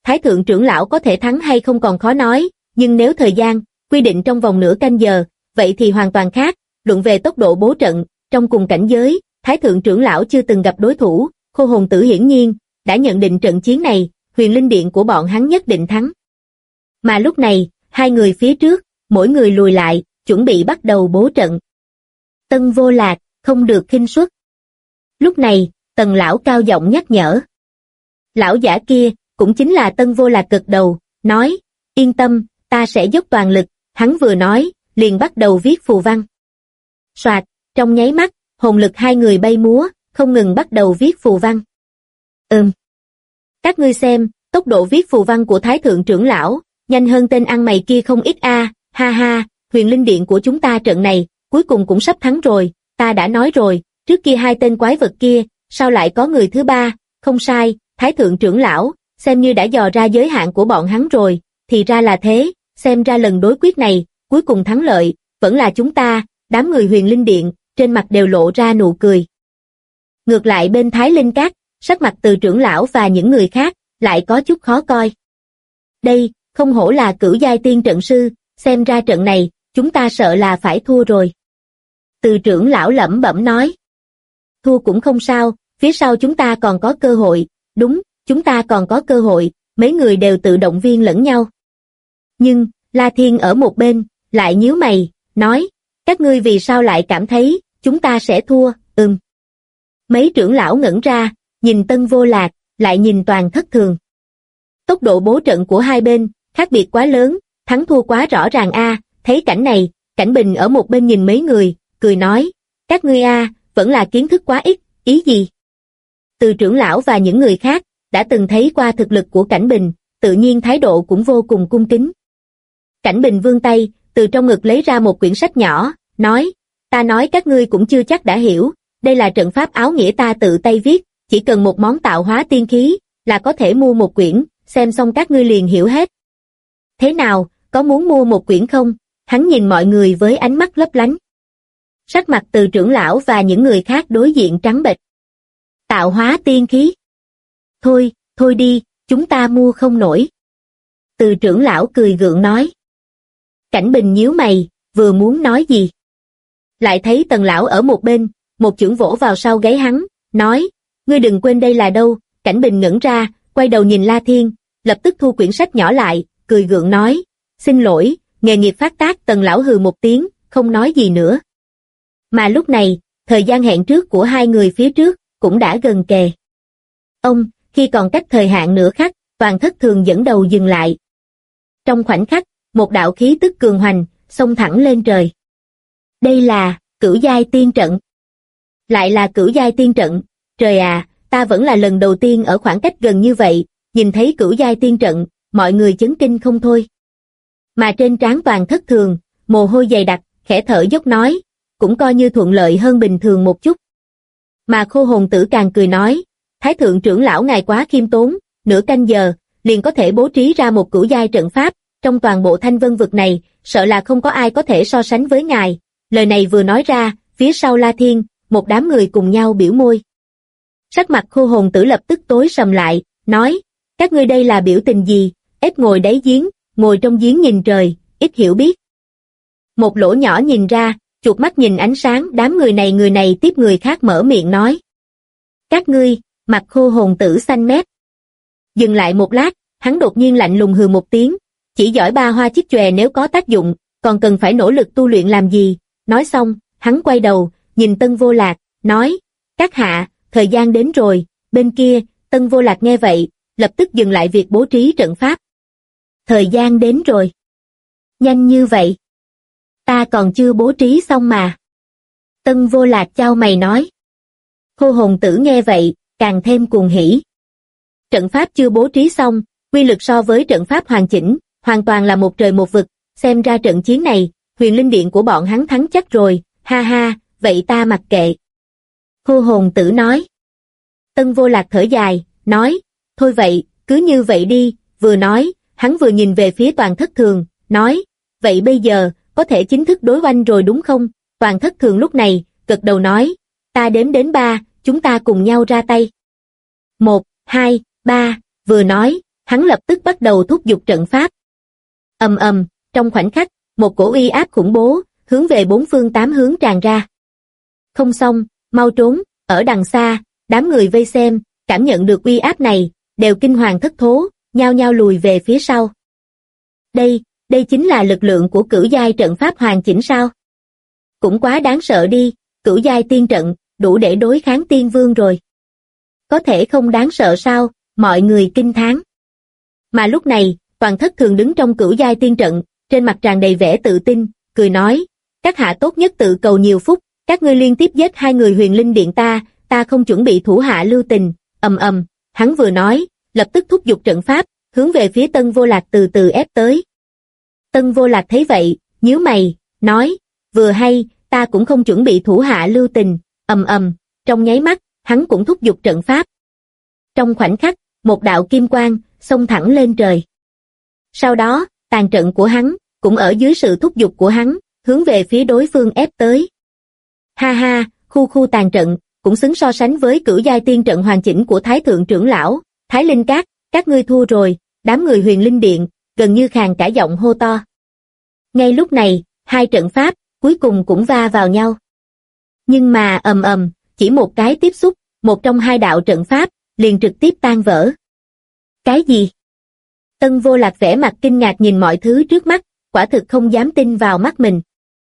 Thái thượng trưởng lão có thể thắng hay không còn khó nói, nhưng nếu thời gian quy định trong vòng nửa canh giờ, vậy thì hoàn toàn khác. Luận về tốc độ bố trận, trong cùng cảnh giới, Thái thượng trưởng lão chưa từng gặp đối thủ, Khô Hồn Tử hiển nhiên đã nhận định trận chiến này, Huyền Linh Điện của bọn hắn nhất định thắng. Mà lúc này, hai người phía trước, mỗi người lùi lại, chuẩn bị bắt đầu bố trận. Tân Vô Lạc, không được khinh suất. Lúc này, Tần lão cao giọng nhắc nhở. Lão giả kia, cũng chính là Tân Vô Lạc gật đầu, nói, yên tâm, ta sẽ dốc toàn lực. Hắn vừa nói, liền bắt đầu viết phù văn. Soạt, trong nháy mắt, hồn lực hai người bay múa, không ngừng bắt đầu viết phù văn. Các ngươi xem, tốc độ viết phù văn của Thái thượng trưởng lão, nhanh hơn tên ăn mày kia không ít a, ha ha, Huyền Linh Điện của chúng ta trận này, cuối cùng cũng sắp thắng rồi, ta đã nói rồi, trước kia hai tên quái vật kia, sao lại có người thứ ba, không sai, Thái thượng trưởng lão, xem như đã dò ra giới hạn của bọn hắn rồi, thì ra là thế, xem ra lần đối quyết này, cuối cùng thắng lợi, vẫn là chúng ta, đám người Huyền Linh Điện, trên mặt đều lộ ra nụ cười. Ngược lại bên Thái Linh Các, sắc mặt Từ trưởng lão và những người khác, lại có chút khó coi. Đây, không hổ là cửu giai tiên trận sư, xem ra trận này, chúng ta sợ là phải thua rồi. Từ trưởng lão lẩm bẩm nói. Thua cũng không sao, phía sau chúng ta còn có cơ hội, đúng, chúng ta còn có cơ hội, mấy người đều tự động viên lẫn nhau. Nhưng, La Thiên ở một bên, lại nhíu mày, nói, các ngươi vì sao lại cảm thấy, chúng ta sẽ thua, Mấy trưởng lão ngẩn ra, nhìn Tân Vô Lạc, lại nhìn Toàn Thất Thường. Tốc độ bố trận của hai bên, khác biệt quá lớn, thắng thua quá rõ ràng a. Thấy cảnh này, Cảnh Bình ở một bên nhìn mấy người, cười nói, các ngươi vẫn là kiến thức quá ít, ý gì? Từ trưởng lão và những người khác, đã từng thấy qua thực lực của Cảnh Bình, tự nhiên thái độ cũng vô cùng cung kính. Cảnh Bình vươn tay, từ trong ngực lấy ra một quyển sách nhỏ, nói, ta nói các ngươi cũng chưa chắc đã hiểu, đây là trận pháp áo nghĩa ta tự tay viết, chỉ cần một món tạo hóa tiên khí, là có thể mua một quyển, xem xong các ngươi liền hiểu hết. Thế nào, có muốn mua một quyển không? Hắn nhìn mọi người với ánh mắt lấp lánh. Sắc mặt Từ trưởng lão và những người khác đối diện trắng bệch. Tạo hóa tiên khí. Thôi đi, chúng ta mua không nổi. Từ trưởng lão cười gượng nói. Cảnh Bình nhíu mày, vừa muốn nói gì. Lại thấy Tần lão ở một bên, một chưởng vỗ vào sau gáy hắn, nói, ngươi đừng quên đây là đâu. Cảnh Bình ngẩn ra, quay đầu nhìn La Thiên, lập tức thu quyển sách nhỏ lại, cười gượng nói, xin lỗi, nghề nghiệp phát tác. Tần lão hừ một tiếng, không nói gì nữa. Mà lúc này, thời gian hẹn trước của hai người phía trước, cũng đã gần kề. Khi còn cách thời hạn nửa khắc, Toàn Thất Thường dẫn đầu dừng lại. Trong khoảnh khắc, một đạo khí tức cường hoành, xông thẳng lên trời. Đây là, cửu giai tiên trận. Lại là cửu giai tiên trận, trời à, ta vẫn là lần đầu tiên ở khoảng cách gần như vậy, nhìn thấy cửu giai tiên trận, mọi người chấn kinh không thôi. Mà trên trán Toàn Thất Thường, mồ hôi dày đặc, khẽ thở dốc nói, cũng coi như thuận lợi hơn bình thường một chút. Mà Khô Hồn Tử càng cười nói, Thái thượng trưởng lão ngài quá khiêm tốn, nửa canh giờ, liền có thể bố trí ra một cửu giai trận pháp, trong toàn bộ Thanh Vân vực này, sợ là không có ai có thể so sánh với ngài. Lời này vừa nói ra, phía sau La Thiên, một đám người cùng nhau biểu môi. Sắc mặt Khô Hồn Tử lập tức tối sầm lại, nói, các ngươi đây là biểu tình gì, ép ngồi đáy giếng, ngồi trong giếng nhìn trời, ít hiểu biết. Một lỗ nhỏ nhìn ra, chuột mắt nhìn ánh sáng, đám người này tiếp người khác mở miệng nói. Các ngươi, mặt Khô Hồn Tử xanh mét. Dừng lại một lát, hắn đột nhiên lạnh lùng hừ một tiếng, chỉ giỏi ba hoa chích chòe nếu có tác dụng, còn cần phải nỗ lực tu luyện làm gì. Nói xong, hắn quay đầu, nhìn Tân Vô Lạc, nói, các hạ, thời gian đến rồi. Bên kia, Tân Vô Lạc nghe vậy, lập tức dừng lại việc bố trí trận pháp. Thời gian đến rồi. Nhanh như vậy. Ta còn chưa bố trí xong mà. Tân Vô Lạc chau mày nói. Khô Hồn Tử nghe vậy, càng thêm cuồng hỉ. Trận pháp chưa bố trí xong, quy lực so với trận pháp hoàn chỉnh, hoàn toàn là một trời một vực, xem ra trận chiến này, Huyền Linh Điện của bọn hắn thắng chắc rồi, ha ha, vậy ta mặc kệ. Khô Hồn Tử nói. Tân Vô Lạc thở dài, nói, thôi vậy, cứ như vậy đi, vừa nói, hắn vừa nhìn về phía Toàn Thất Thường, nói, vậy bây giờ, có thể chính thức đối oanh rồi đúng không? Toàn Thất Thường lúc này, gật đầu nói, ta đếm đến 3, chúng ta cùng nhau ra tay. 1, 2, 3, vừa nói, hắn lập tức bắt đầu thúc giục trận pháp. Ầm ầm, trong khoảnh khắc, một cổ uy áp khủng bố, hướng về bốn phương tám hướng tràn ra. Không xong, mau trốn, ở đằng xa, đám người vây xem, cảm nhận được uy áp này, đều kinh hoàng thất thố, nhao nhao lùi về phía sau. Đây chính là lực lượng của cửu giai trận pháp hoàn chỉnh sao? Cũng quá đáng sợ đi, cửu giai tiên trận, đủ để đối kháng tiên vương rồi. Có thể không đáng sợ sao, mọi người kinh thán. Mà lúc này, Toàn Thất Thường đứng trong cửu giai tiên trận, trên mặt tràn đầy vẻ tự tin, cười nói, các hạ tốt nhất tự cầu nhiều phúc, các ngươi liên tiếp giết hai người huyền linh điện ta không chuẩn bị thủ hạ lưu tình. Hắn vừa nói, lập tức thúc giục trận pháp, hướng về phía Tân Vô Lạc từ từ ép tới. Tân Vô Lạc thấy vậy, nhíu mày, nói, vừa hay, ta cũng không chuẩn bị thủ hạ lưu tình. Trong nháy mắt, hắn cũng thúc giục trận pháp. Trong khoảnh khắc, một đạo kim quang xông thẳng lên trời. Sau đó, tàn trận của hắn cũng ở dưới sự thúc giục của hắn, hướng về phía đối phương ép tới. Ha ha, khu tàn trận cũng xứng so sánh với cửu giai tiên trận hoàn chỉnh của Thái thượng trưởng lão, Thái Linh Các, các ngươi thua rồi. Đám người Huyền Linh Điện gần như khàn cả giọng hô to. Ngay lúc này, hai trận pháp cuối cùng cũng va vào nhau. Nhưng mà chỉ một cái tiếp xúc, một trong hai đạo trận pháp liền trực tiếp tan vỡ. Cái gì? Tân Vô Lạc vẻ mặt kinh ngạc nhìn mọi thứ trước mắt, quả thực không dám tin vào mắt mình.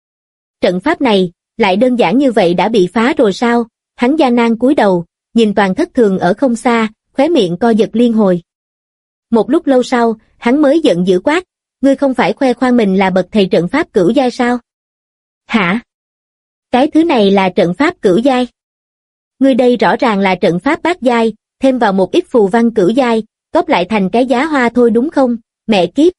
Trận pháp này, lại đơn giản như vậy đã bị phá rồi sao? Hắn gian nan cúi đầu, nhìn Toàn Thất Thường ở không xa, khóe miệng co giật liên hồi. Một lúc lâu sau, hắn mới giận dữ quát, ngươi không phải khoe khoang mình là bậc thầy trận pháp cửu giai sao? Hả? Cái thứ này là trận pháp cửu giai? Ngươi đây rõ ràng là trận pháp bát giai, thêm vào một ít phù văn cửu giai, góp lại thành cái giá hoa thôi đúng không? Mẹ kiếp!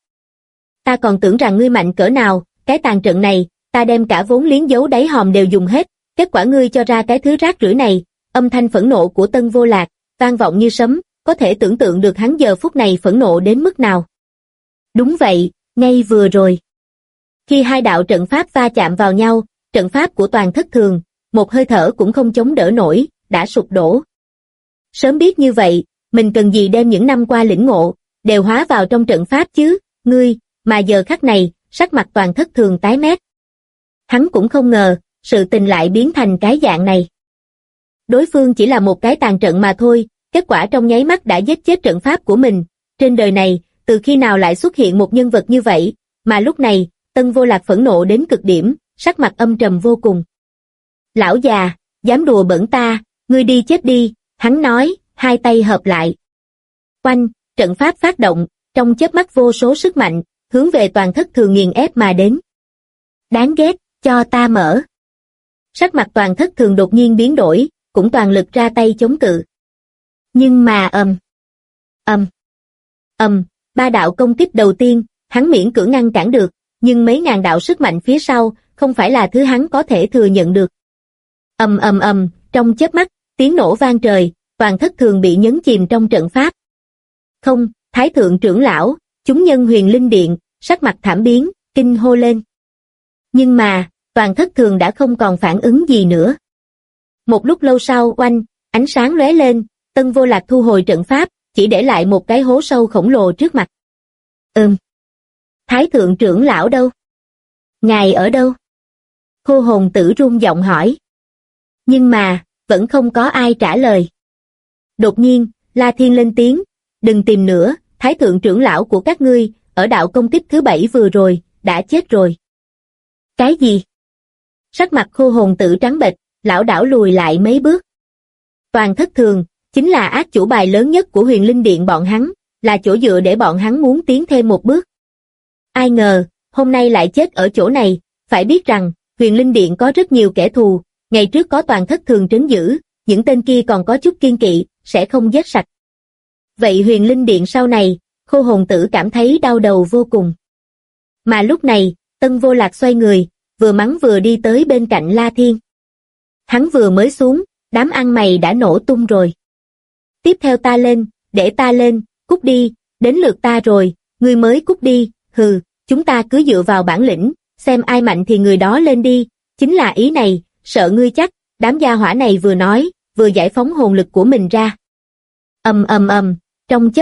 Ta còn tưởng rằng ngươi mạnh cỡ nào, cái tàn trận này, ta đem cả vốn liếng giấu đáy hòm đều dùng hết, kết quả ngươi cho ra cái thứ rác rưởi này. Âm thanh phẫn nộ của Tân Vô Lạc vang vọng như sấm, có thể tưởng tượng được hắn giờ phút này phẫn nộ đến mức nào. Đúng vậy, ngay vừa rồi. Khi hai đạo trận pháp va chạm vào nhau, trận pháp của Toàn Thất Thường, một hơi thở cũng không chống đỡ nổi, đã sụp đổ. Sớm biết như vậy, mình cần gì đem những năm qua lĩnh ngộ, đều hóa vào trong trận pháp chứ, ngươi, mà giờ khắc này, sắc mặt Toàn Thất Thường tái mét. Hắn cũng không ngờ, sự tình lại biến thành cái dạng này. Đối phương chỉ là một cái tàn trận mà thôi, kết quả trong nháy mắt đã giết chết trận pháp của mình. Trên đời này, từ khi nào lại xuất hiện một nhân vật như vậy, mà lúc này, Tân Vô Lạc phẫn nộ đến cực điểm, sắc mặt âm trầm vô cùng. Lão già, dám đùa bỡn ta, ngươi đi chết đi, hắn nói, hai tay hợp lại. Oanh, trận pháp phát động, trong chớp mắt vô số sức mạnh, hướng về Toàn Thất Thường nghiền ép mà đến. Đáng ghét, cho ta mở. Sắc mặt Toàn Thất Thường đột nhiên biến đổi, cũng toàn lực ra tay chống cự. Nhưng mà ba đạo công kích đầu tiên, hắn miễn cưỡng ngăn cản được, nhưng mấy ngàn đạo sức mạnh phía sau, không phải là thứ hắn có thể thừa nhận được. Trong chớp mắt, tiếng nổ vang trời, Toàn Thất Thường bị nhấn chìm trong trận pháp. Không, Thái thượng trưởng lão, chúng nhân Huyền Linh Điện, sắc mặt thảm biến, kinh hô lên. Nhưng mà, Toàn Thất Thường đã không còn phản ứng gì nữa. Một lúc lâu sau, oanh, ánh sáng lóe lên, Tân Vô Lạc thu hồi trận pháp, chỉ để lại một cái hố sâu khổng lồ trước mặt. Thái thượng trưởng lão đâu? Ngài ở đâu? Cô hồn tử run giọng hỏi. Nhưng mà, vẫn không có ai trả lời. Đột nhiên, La Thiên lên tiếng, đừng tìm nữa, Thái thượng trưởng lão của các ngươi, ở đạo công kích thứ 7 vừa rồi, đã chết rồi. Cái gì? Sắc mặt Khô hồn tử trắng bệch, lảo đảo lùi lại mấy bước. Toàn Thất Thường, chính là ác chủ bài lớn nhất của Huyền Linh Điện bọn hắn, là chỗ dựa để bọn hắn muốn tiến thêm một bước. Ai ngờ, hôm nay lại chết ở chỗ này, phải biết rằng, Huyền Linh Điện có rất nhiều kẻ thù, ngày trước có Toàn Thất Thường trấn giữ, những tên kia còn có chút kiên kỵ, sẽ không giết sạch. Vậy Huyền Linh Điện sau này, Khô hồn tử cảm thấy đau đầu vô cùng. Mà lúc này, Tân Vô Lạc xoay người, vừa mắng vừa đi tới bên cạnh La Thiên. Hắn vừa mới xuống, đám ăn mày đã nổ tung rồi. Tiếp theo ta lên, để ta lên, cút đi, đến lượt ta rồi, ngươi mới cút đi, hừ, chúng ta cứ dựa vào bản lĩnh, xem ai mạnh thì người đó lên đi, chính là ý này, sợ ngươi chắc, đám gia hỏa này vừa nói, vừa giải phóng hồn lực của mình ra. Trong chớp mắt,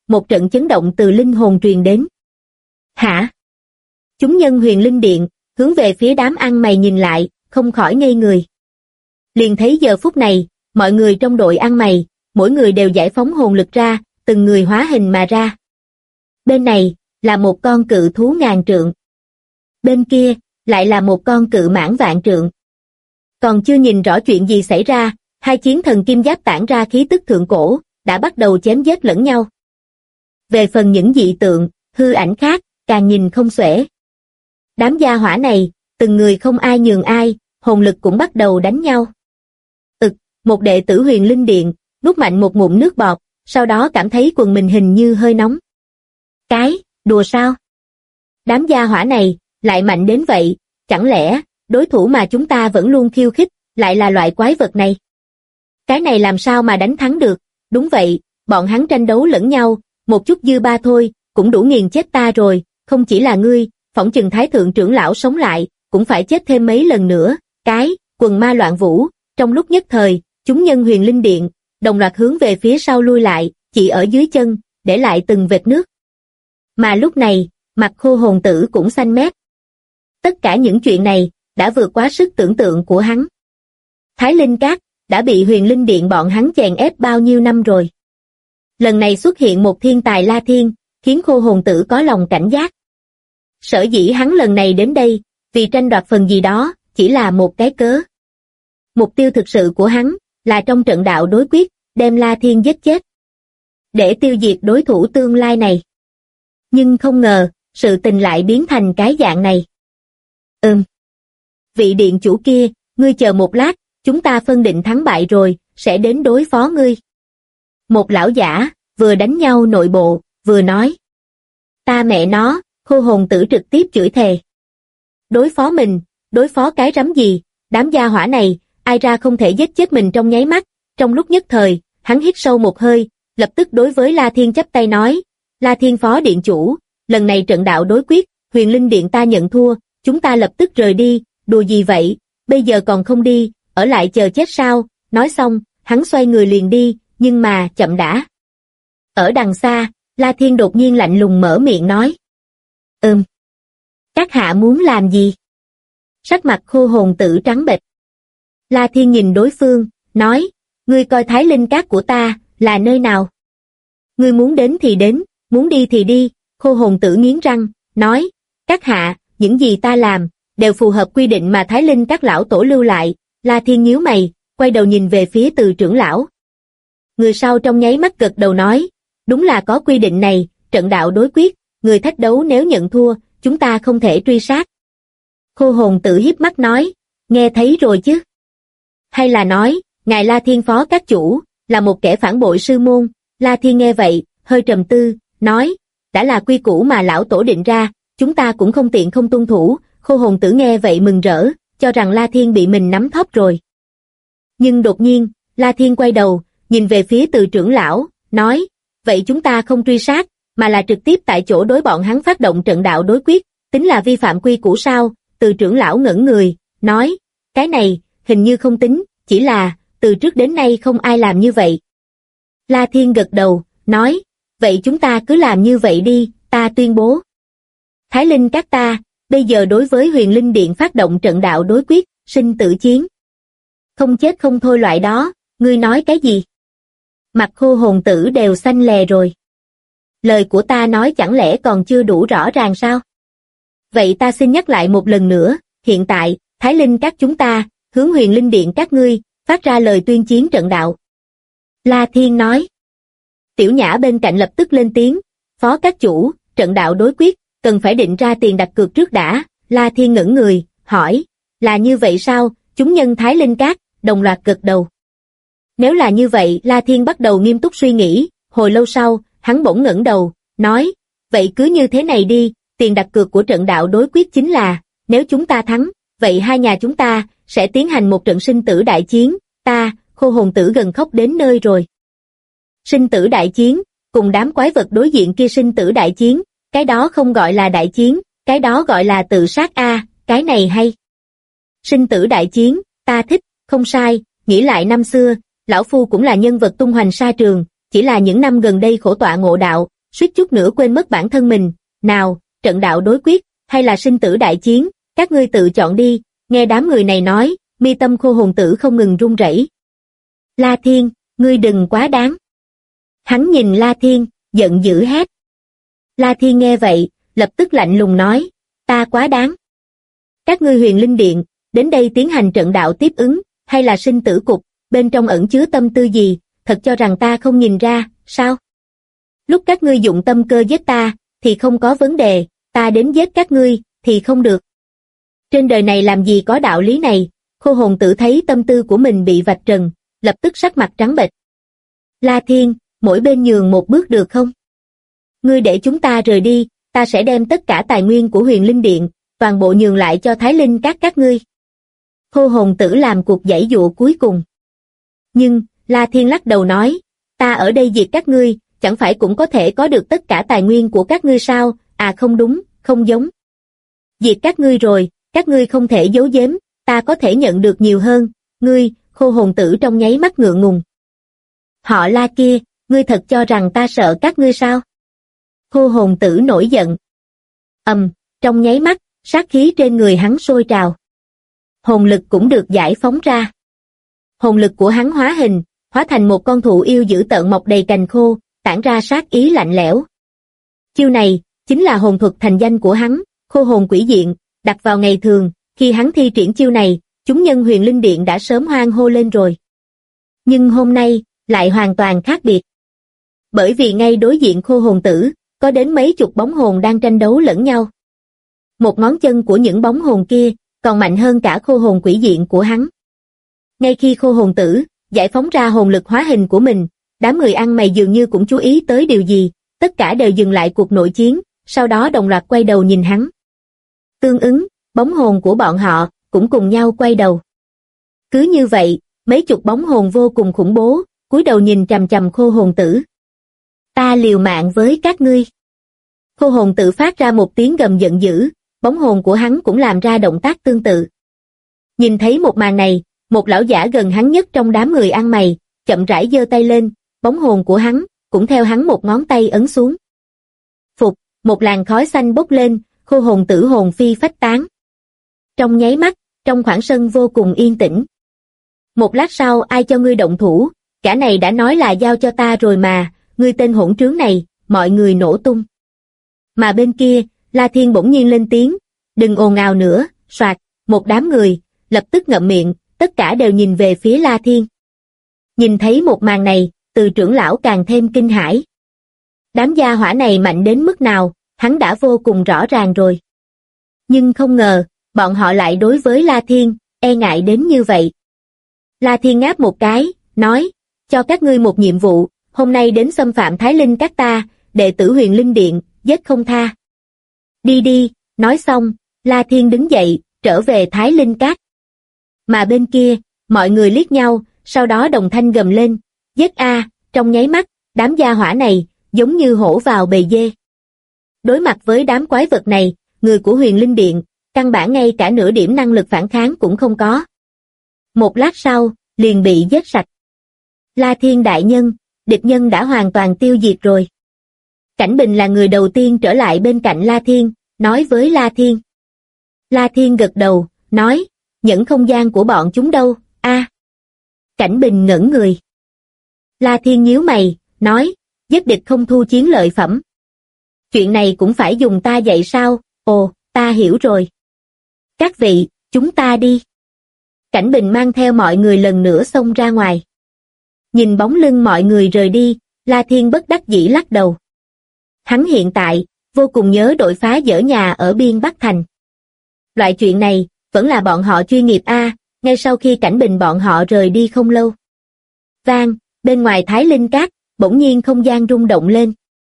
một trận chấn động từ linh hồn truyền đến. Hả? Chúng nhân Huyền Linh Điện, hướng về phía đám ăn mày nhìn lại, không khỏi ngây người. Liền thấy giờ phút này, mọi người trong đội ăn mày, mỗi người đều giải phóng hồn lực ra, từng người hóa hình mà ra. Bên này, là một con cự thú ngàn trượng. Bên kia, lại là một con cự mãng vạn trượng. Còn chưa nhìn rõ chuyện gì xảy ra, hai chiến thần kim giáp tản ra khí tức thượng cổ, đã bắt đầu chém giết lẫn nhau. Về phần những dị tượng, hư ảnh khác, càng nhìn không xuể. Đám gia hỏa này, từng người không ai nhường ai, hồn lực cũng bắt đầu đánh nhau. Một đệ tử Huyền Linh Điện, nuốt mạnh một ngụm nước bọt, sau đó cảm thấy quần mình hình như hơi nóng. Đùa sao? Đám gia hỏa này, lại mạnh đến vậy, chẳng lẽ, đối thủ mà chúng ta vẫn luôn khiêu khích, lại là loại quái vật này? Cái này làm sao mà đánh thắng được? Đúng vậy, bọn hắn tranh đấu lẫn nhau, một chút dư ba thôi, cũng đủ nghiền chết ta rồi, không chỉ là ngươi, phỏng chừng Thái Thượng trưởng lão sống lại, cũng phải chết thêm mấy lần nữa. Quần ma loạn vũ, trong lúc nhất thời, chúng nhân Huyền Linh Điện, đồng loạt hướng về phía sau lui lại, chỉ ở dưới chân, để lại từng vệt nước. Mà lúc này, mặt Khô Hồn Tử cũng xanh mét. Tất cả những chuyện này, đã vượt quá sức tưởng tượng của hắn. Thái Linh Các, đã bị Huyền Linh Điện bọn hắn chèn ép bao nhiêu năm rồi. Lần này xuất hiện một thiên tài La Thiên, khiến Khô Hồn Tử có lòng cảnh giác. Sở dĩ hắn lần này đến đây, vì tranh đoạt phần gì đó, chỉ là một cái cớ. Mục tiêu thực sự của hắn, là trong trận đạo đối quyết, đem La Thiên giết chết. Để tiêu diệt đối thủ tương lai này. Nhưng không ngờ, sự tình lại biến thành cái dạng này. Vị điện chủ kia, ngươi chờ một lát, chúng ta phân định thắng bại rồi, sẽ đến đối phó ngươi. Một lão giả, vừa đánh nhau nội bộ, vừa nói. Ta mẹ nó, Khô Hồn Tử trực tiếp chửi thề. Đối phó mình, đối phó cái rắm gì, đám gia hỏa này, ai ra không thể giết chết mình trong nháy mắt. Trong lúc nhất thời, hắn hít sâu một hơi, lập tức đối với La Thiên chắp tay nói, La Thiên phó điện chủ, lần này trận đạo đối quyết, Huyền Linh Điện ta nhận thua, chúng ta lập tức rời đi, đùa gì vậy, bây giờ còn không đi, ở lại chờ chết sao? Nói xong, hắn xoay người liền đi, nhưng mà chậm đã. Ở đằng xa, La Thiên đột nhiên lạnh lùng mở miệng nói. Các hạ muốn làm gì? Sắc mặt Khô Hồn Tử trắng bệch. La Thiên nhìn đối phương, nói, ngươi coi Thái Linh Các của ta, là nơi nào? Ngươi muốn đến thì đến, muốn đi thì đi. Khô Hồn Tử nghiến răng, nói, các hạ, những gì ta làm, đều phù hợp quy định mà Thái Linh Các lão tổ lưu lại. La Thiên nhíu mày, quay đầu nhìn về phía Từ trưởng lão. Người sau trong nháy mắt gật đầu nói, đúng là có quy định này, trận đạo đối quyết, người thách đấu nếu nhận thua, chúng ta không thể truy sát. Khô Hồn Tử híp mắt nói, nghe thấy rồi chứ? Hay là nói, ngài La Thiên phó các chủ, là một kẻ phản bội sư môn? La Thiên nghe vậy, hơi trầm tư, nói, đã là quy củ mà lão tổ định ra, chúng ta cũng không tiện không tuân thủ. Khô Hồn Tử nghe vậy mừng rỡ, cho rằng La Thiên bị mình nắm thóp rồi. Nhưng đột nhiên, La Thiên quay đầu, nhìn về phía Từ trưởng lão, nói, vậy chúng ta không truy sát, mà là trực tiếp tại chỗ đối bọn hắn phát động trận đạo đối quyết, tính là vi phạm quy củ sao? Từ trưởng lão ngẩn người, nói, cái này, hình như không tính, chỉ là, từ trước đến nay không ai làm như vậy. La Thiên gật đầu, nói, vậy chúng ta cứ làm như vậy đi, ta tuyên bố. Thái Linh Các ta, bây giờ đối với Huyền Linh Điện phát động trận đạo đối quyết, sinh tử chiến. Không chết không thôi loại đó, ngươi nói cái gì? Mặt Khô Hồn Tử đều xanh lè rồi. Lời của ta nói chẳng lẽ còn chưa đủ rõ ràng sao? Vậy ta xin nhắc lại một lần nữa, hiện tại, Thái Linh Các chúng ta, hướng Huyền Linh Điện các ngươi, phát ra lời tuyên chiến trận đạo. La Thiên nói. Tiểu Nhã bên cạnh lập tức lên tiếng, phó các chủ, trận đạo đối quyết, cần phải định ra tiền đặt cược trước đã. La Thiên ngẩn người, hỏi, là như vậy sao? Chúng nhân Thái Linh Các, đồng loạt gật đầu. Nếu là như vậy, La Thiên bắt đầu nghiêm túc suy nghĩ, hồi lâu sau, hắn bỗng ngẩng đầu, nói, vậy cứ như thế này đi, tiền đặt cược của trận đạo đối quyết chính là, nếu chúng ta thắng, vậy hai nhà chúng ta, sẽ tiến hành một trận sinh tử đại chiến. Khô Hồn Tử gần khóc đến nơi rồi. Sinh tử đại chiến, cùng đám quái vật đối diện kia sinh tử đại chiến, cái đó không gọi là đại chiến, cái đó gọi là tự sát cái này hay. Sinh tử đại chiến, ta thích, không sai, nghĩ lại năm xưa, lão phu cũng là nhân vật tung hoành sa trường, chỉ là những năm gần đây khổ tọa ngộ đạo, suýt chút nữa quên mất bản thân mình. Nào, trận đạo đối quyết, hay là sinh tử đại chiến, các ngươi tự chọn đi. Nghe đám người này nói, mi tâm Khô Hồn Tử không ngừng run rẩy. La Thiên, ngươi đừng quá đáng. Hắn nhìn La Thiên, giận dữ hét. La Thiên nghe vậy, lập tức lạnh lùng nói, ta quá đáng. Các ngươi Huyền Linh Điện, đến đây tiến hành trận đạo tiếp ứng, hay là sinh tử cục, bên trong ẩn chứa tâm tư gì, thật cho rằng ta không nhìn ra, sao? Lúc các ngươi dụng tâm cơ giết ta, thì không có vấn đề, ta đến giết các ngươi, thì không được. Trên đời này làm gì có đạo lý này, Khô Hồn Tử thấy tâm tư của mình bị vạch trần, lập tức sắc mặt trắng bệch. La Thiên, mỗi bên nhường một bước được không? Ngươi để chúng ta rời đi, ta sẽ đem tất cả tài nguyên của Huyền Linh Điện, toàn bộ nhường lại cho Thái Linh các ngươi. Khô Hồn Tử làm cuộc giãy dụa cuối cùng. Nhưng, La Thiên lắc đầu nói, ta ở đây diệt các ngươi, chẳng phải cũng có thể có được tất cả tài nguyên của các ngươi sao? À không đúng, không giống. Diệt các ngươi rồi, các ngươi không thể giấu giếm, ta có thể nhận được nhiều hơn. Ngươi, Khô Hồn Tử trong nháy mắt ngượng ngùng. Họ La kia, ngươi thật cho rằng ta sợ các ngươi sao? Khô Hồn Tử nổi giận. Trong nháy mắt, sát khí trên người hắn sôi trào. Hồn lực cũng được giải phóng ra. Hồn lực của hắn hóa hình, hóa thành một con thụ yêu dữ tợn mọc đầy cành khô, tản ra sát ý lạnh lẽo. Chiêu này, chính là hồn thuật thành danh của hắn, Khô Hồn Quỷ Diện, đặt vào ngày thường, khi hắn thi triển chiêu này, chúng nhân Huyền Linh Điện đã sớm hoan hô lên rồi. Nhưng hôm nay, lại hoàn toàn khác biệt. Bởi vì ngay đối diện Khô Hồn Tử, có đến mấy chục bóng hồn đang tranh đấu lẫn nhau. Một ngón chân của những bóng hồn kia, còn mạnh hơn cả Khô Hồn Quỷ Diện của hắn. Ngay khi Khô Hồn Tử giải phóng ra hồn lực hóa hình của mình, đám người ăn mày dường như cũng chú ý tới điều gì, tất cả đều dừng lại cuộc nội chiến, sau đó đồng loạt quay đầu nhìn hắn. Tương ứng, bóng hồn của bọn họ cũng cùng nhau quay đầu. Cứ như vậy, mấy chục bóng hồn vô cùng khủng bố, cúi đầu nhìn chằm chằm Khô Hồn Tử. Ta liều mạng với các ngươi. Khô Hồn Tử phát ra một tiếng gầm giận dữ, bóng hồn của hắn cũng làm ra động tác tương tự. Nhìn thấy một màn này, một lão giả gần hắn nhất trong đám người ăn mày, chậm rãi giơ tay lên, bóng hồn của hắn cũng theo hắn một ngón tay ấn xuống. Phục, một làn khói xanh bốc lên, Khô Hồn Tử hồn phi phách tán. Trong nháy mắt, trong khoảng sân vô cùng yên tĩnh. Một lát sau ai cho ngươi động thủ, cả này đã nói là giao cho ta rồi mà, ngươi tên hỗn trướng này, mọi người nổ tung. Mà bên kia, La Thiên bỗng nhiên lên tiếng, đừng ồn ào nữa, soạt, một đám người, lập tức ngậm miệng, tất cả đều nhìn về phía La Thiên. Nhìn thấy một màn này, Từ trưởng lão càng thêm kinh hãi. Đám gia hỏa này mạnh đến mức nào, hắn đã vô cùng rõ ràng rồi. Nhưng không ngờ, bọn họ lại đối với La Thiên, e ngại đến như vậy. La Thiên ngáp một cái, nói, cho các ngươi một nhiệm vụ, hôm nay đến xâm phạm Thái Linh các ta, đệ tử Huyền Linh Điện, giết không tha. Đi đi, nói xong, La Thiên đứng dậy, trở về Thái Linh Các. Mà bên kia, mọi người liếc nhau, sau đó đồng thanh gầm lên, giết a, trong nháy mắt, đám gia hỏa này, giống như hổ vào bầy dê. Đối mặt với đám quái vật này, người của Huyền Linh Điện, căn bản ngay cả nửa điểm năng lực phản kháng cũng không có. Một lát sau, liền bị giết sạch. La Thiên đại nhân, địch nhân đã hoàn toàn tiêu diệt rồi. Cảnh Bình là người đầu tiên trở lại bên cạnh La Thiên, nói với La Thiên. La Thiên gật đầu, nói, nhẫn không gian của bọn chúng đâu, a? Cảnh Bình ngẩn người. La Thiên nhíu mày, nói, giết địch không thu chiến lợi phẩm. Chuyện này cũng phải dùng ta dạy sao? Ồ, ta hiểu rồi. Các vị, chúng ta đi. Cảnh Bình mang theo mọi người lần nữa xông ra ngoài. Nhìn bóng lưng mọi người rời đi, La Thiên bất đắc dĩ lắc đầu. Hắn hiện tại, vô cùng nhớ đội phá dỡ nhà ở biên Bắc Thành. Loại chuyện này, vẫn là bọn họ chuyên nghiệp a. Ngay sau khi Cảnh Bình bọn họ rời đi không lâu. Vang, bên ngoài Thái Linh Các, bỗng nhiên không gian rung động lên.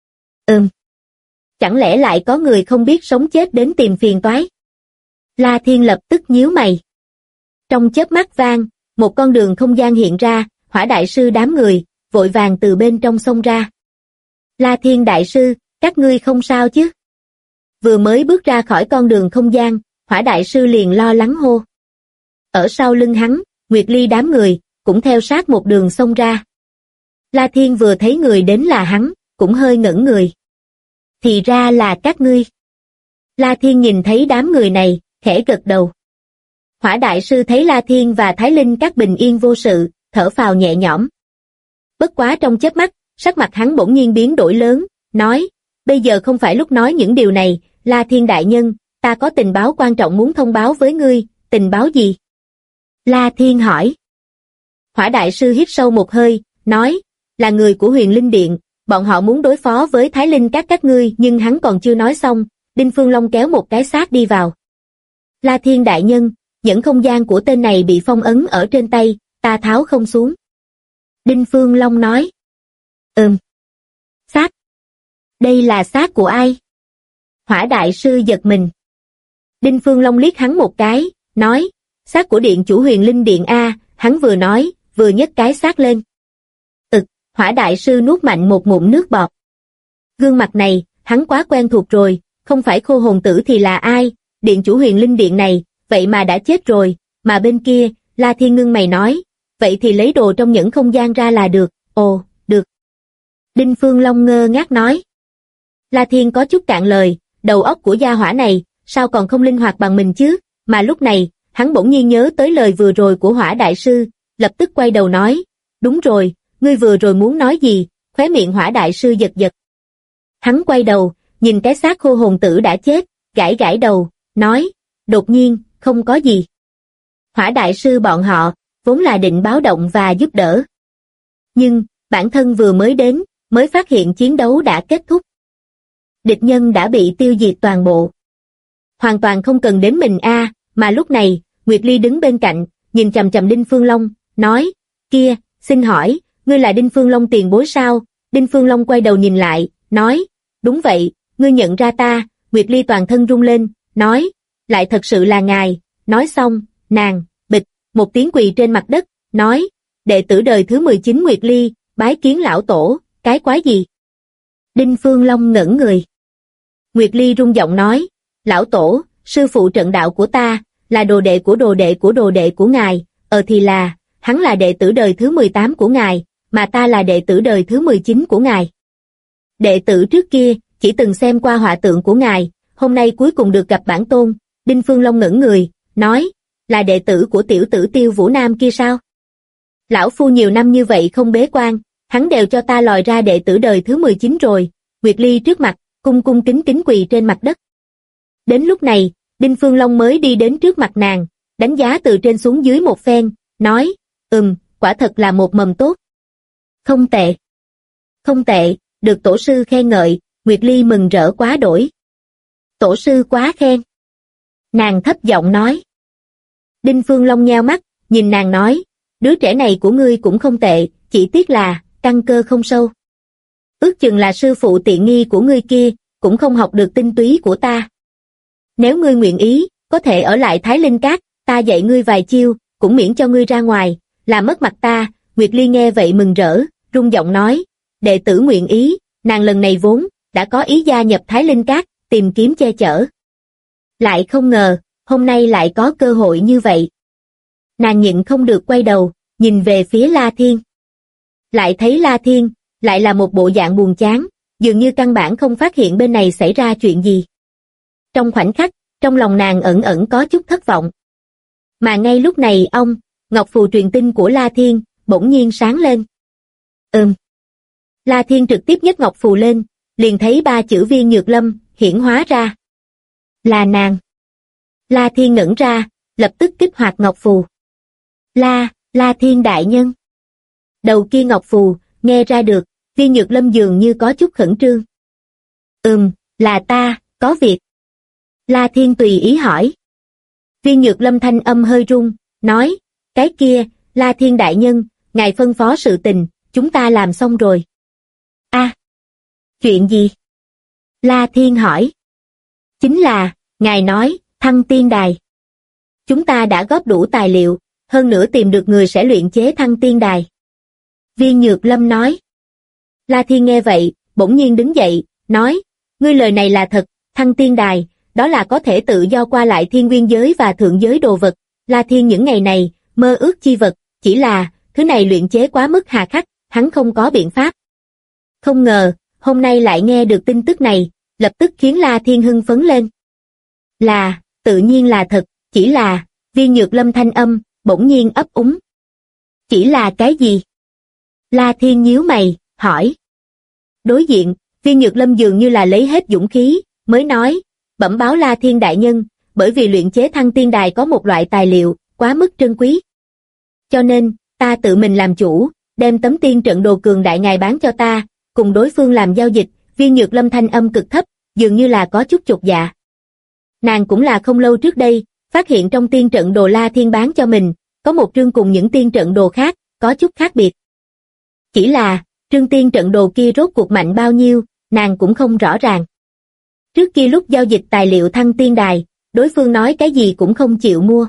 Chẳng lẽ lại có người không biết sống chết đến tìm phiền toái? La Thiên lập tức nhíu mày. Trong chớp mắt vang, một con đường không gian hiện ra, Hỏa đại sư đám người, vội vàng từ bên trong xông ra. La Thiên đại sư, các ngươi không sao chứ? Vừa mới bước ra khỏi con đường không gian, Hỏa đại sư liền lo lắng hô. Ở sau lưng hắn, Nguyệt Ly đám người, cũng theo sát một đường xông ra. La Thiên vừa thấy người đến là hắn, cũng hơi ngẩn người. Thì ra là các ngươi. La Thiên nhìn thấy đám người này, khẽ gật đầu. Hỏa đại sư thấy La Thiên và Thái Linh các bình yên vô sự, thở phào nhẹ nhõm. Bất quá trong chớp mắt, sắc mặt hắn bỗng nhiên biến đổi lớn, nói, bây giờ không phải lúc nói những điều này, La Thiên đại nhân, ta có tình báo quan trọng muốn thông báo với ngươi, tình báo gì? La Thiên hỏi. Hỏa đại sư hít sâu một hơi, nói, là người của Huyền Linh Điện, bọn họ muốn đối phó với Thái Linh các ngươi, nhưng hắn còn chưa nói xong, Đinh Phương Long kéo một cái xác đi vào. La Thiên đại nhân, nhẫn không gian của tên này bị phong ấn ở trên tay, ta tháo không xuống. Đinh Phương Long nói. Xác. Đây là xác của ai? Hỏa đại sư giật mình. Đinh Phương Long liếc hắn một cái, nói, xác của điện chủ Huyền Linh Điện A, hắn vừa nói, vừa nhấc cái xác lên. Hỏa đại sư nuốt mạnh một ngụm nước bọt. Gương mặt này, hắn quá quen thuộc rồi, không phải Khô Hồn Tử thì là ai, điện chủ Huyền Linh Điện này, vậy mà đã chết rồi, mà bên kia, La Thiên ngưng mày nói, vậy thì lấy đồ trong nhẫn không gian ra là được, ồ, được. Đinh Phương Long ngơ ngác nói. La Thiên có chút cạn lời, đầu óc của gia hỏa này, sao còn không linh hoạt bằng mình chứ, mà lúc này, hắn bỗng nhiên nhớ tới lời vừa rồi của Hỏa đại sư, lập tức quay đầu nói, đúng rồi, ngươi vừa rồi muốn nói gì, khóe miệng Hỏa đại sư giật giật. Hắn quay đầu, nhìn cái xác Khô Hồn Tử đã chết, gãi gãi đầu, nói, đột nhiên, không có gì. Hỏa đại sư bọn họ, vốn là định báo động và giúp đỡ. Nhưng, bản thân vừa mới đến, mới phát hiện chiến đấu đã kết thúc. Địch nhân đã bị tiêu diệt toàn bộ. Hoàn toàn không cần đến mình mà lúc này, Nguyệt Ly đứng bên cạnh, nhìn chằm chằm Đinh Phương Long, nói, kia, xin hỏi, ngươi là Đinh Phương Long tiền bối sao? Đinh Phương Long quay đầu nhìn lại, nói, đúng vậy, ngươi nhận ra ta, Nguyệt Ly toàn thân rung lên, nói, lại thật sự là ngài, nói xong, nàng, bịch, một tiếng quỳ trên mặt đất, nói, đệ tử đời thứ 19 Nguyệt Ly, bái kiến lão tổ, cái quái gì? Đinh Phương Long ngẩn người. Nguyệt Ly rung giọng nói, lão tổ, sư phụ trận đạo của ta, là đồ đệ của đồ đệ của đồ đệ của ngài, thì là, hắn là đệ tử đời thứ 18 của ngài, mà ta là đệ tử đời thứ 19 của ngài. Đệ tử trước kia, chỉ từng xem qua họa tượng của ngài, hôm nay cuối cùng được gặp bản tôn. Đinh Phương Long ngẩn người, nói, là đệ tử của tiểu tử Tiêu Vũ Nam kia sao? Lão phu nhiều năm như vậy không bế quan, hắn đều cho ta lòi ra đệ tử đời thứ 19 rồi. Nguyệt Ly trước mặt, cung cung kính kính quỳ trên mặt đất. Đến lúc này, Đinh Phương Long mới đi đến trước mặt nàng, đánh giá từ trên xuống dưới một phen, nói, quả thật là một mầm tốt. Không tệ. Không tệ, được tổ sư khen ngợi, Nguyệt Ly mừng rỡ quá đổi. Tổ sư quá khen. Nàng thấp giọng nói. Đinh Phương Long nheo mắt, nhìn nàng nói, đứa trẻ này của ngươi cũng không tệ, chỉ tiếc là, căn cơ không sâu. Ước chừng là sư phụ tiện nghi của ngươi kia, cũng không học được tinh túy của ta. Nếu ngươi nguyện ý, có thể ở lại Thái Linh Các, ta dạy ngươi vài chiêu, cũng miễn cho ngươi ra ngoài, làm mất mặt ta. Nguyệt Ly nghe vậy mừng rỡ, rung giọng nói, đệ tử nguyện ý, nàng lần này vốn, đã có ý gia nhập Thái Linh Các, tìm kiếm che chở. Lại không ngờ, hôm nay lại có cơ hội như vậy. Nàng nhịn không được quay đầu, nhìn về phía La Thiên. Lại thấy La Thiên, lại là một bộ dạng buồn chán, dường như căn bản không phát hiện bên này xảy ra chuyện gì. Trong khoảnh khắc, trong lòng nàng ẩn ẩn có chút thất vọng. Mà ngay lúc này Ngọc Phù truyền tin của La Thiên, bỗng nhiên sáng lên. La Thiên trực tiếp nhấc Ngọc Phù lên, liền thấy 3 chữ Viên Nhược Lâm hiển hóa ra. Là nàng. La Thiên ngẩn ra, lập tức kích hoạt Ngọc Phù. La Thiên đại nhân. Đầu kia Ngọc Phù, nghe ra được, Viên Nhược Lâm dường như có chút khẩn trương. Là ta, có việc. La Thiên tùy ý hỏi. Viên Nhược Lâm thanh âm hơi run, nói, cái kia, La Thiên đại nhân, ngài phân phó sự tình, chúng ta làm xong rồi. Chuyện gì? La Thiên hỏi. Chính là, ngài nói, Thăng Tiên Đài. Chúng ta đã góp đủ tài liệu, hơn nữa tìm được người sẽ luyện chế Thăng Tiên Đài. Viên Nhược Lâm nói. La Thiên nghe vậy, bỗng nhiên đứng dậy, nói, ngươi lời này là thật, Thăng Tiên Đài, đó là có thể tự do qua lại thiên nguyên giới và thượng giới đồ vật. La Thiên những ngày này, mơ ước chi vật, chỉ là, thứ này luyện chế quá mức hà khắc, hắn không có biện pháp. Không ngờ, hôm nay lại nghe được tin tức này, lập tức khiến La Thiên hưng phấn lên. Tự nhiên là thật, chỉ là, Viên Nhược Lâm thanh âm, bỗng nhiên ấp úng. Chỉ là cái gì? La Thiên nhíu mày, hỏi. Đối diện, Viên Nhược Lâm dường như là lấy hết dũng khí, mới nói, bẩm báo La Thiên đại nhân, bởi vì luyện chế Thăng Tiên Đài có một loại tài liệu, quá mức trân quý. Cho nên, ta tự mình làm chủ, đem tấm tiên trận đồ cường đại ngài bán cho ta, cùng đối phương làm giao dịch. Viên Nhược Lâm thanh âm cực thấp, dường như là có chút chột dạ. Nàng cũng là không lâu trước đây, phát hiện trong tiên trận đồ La Thiên bán cho mình, có một trương cùng những tiên trận đồ khác, có chút khác biệt. Chỉ là, trương tiên trận đồ kia rốt cuộc mạnh bao nhiêu, nàng cũng không rõ ràng. Trước kia lúc giao dịch tài liệu Thăng Tiên Đài, đối phương nói cái gì cũng không chịu mua.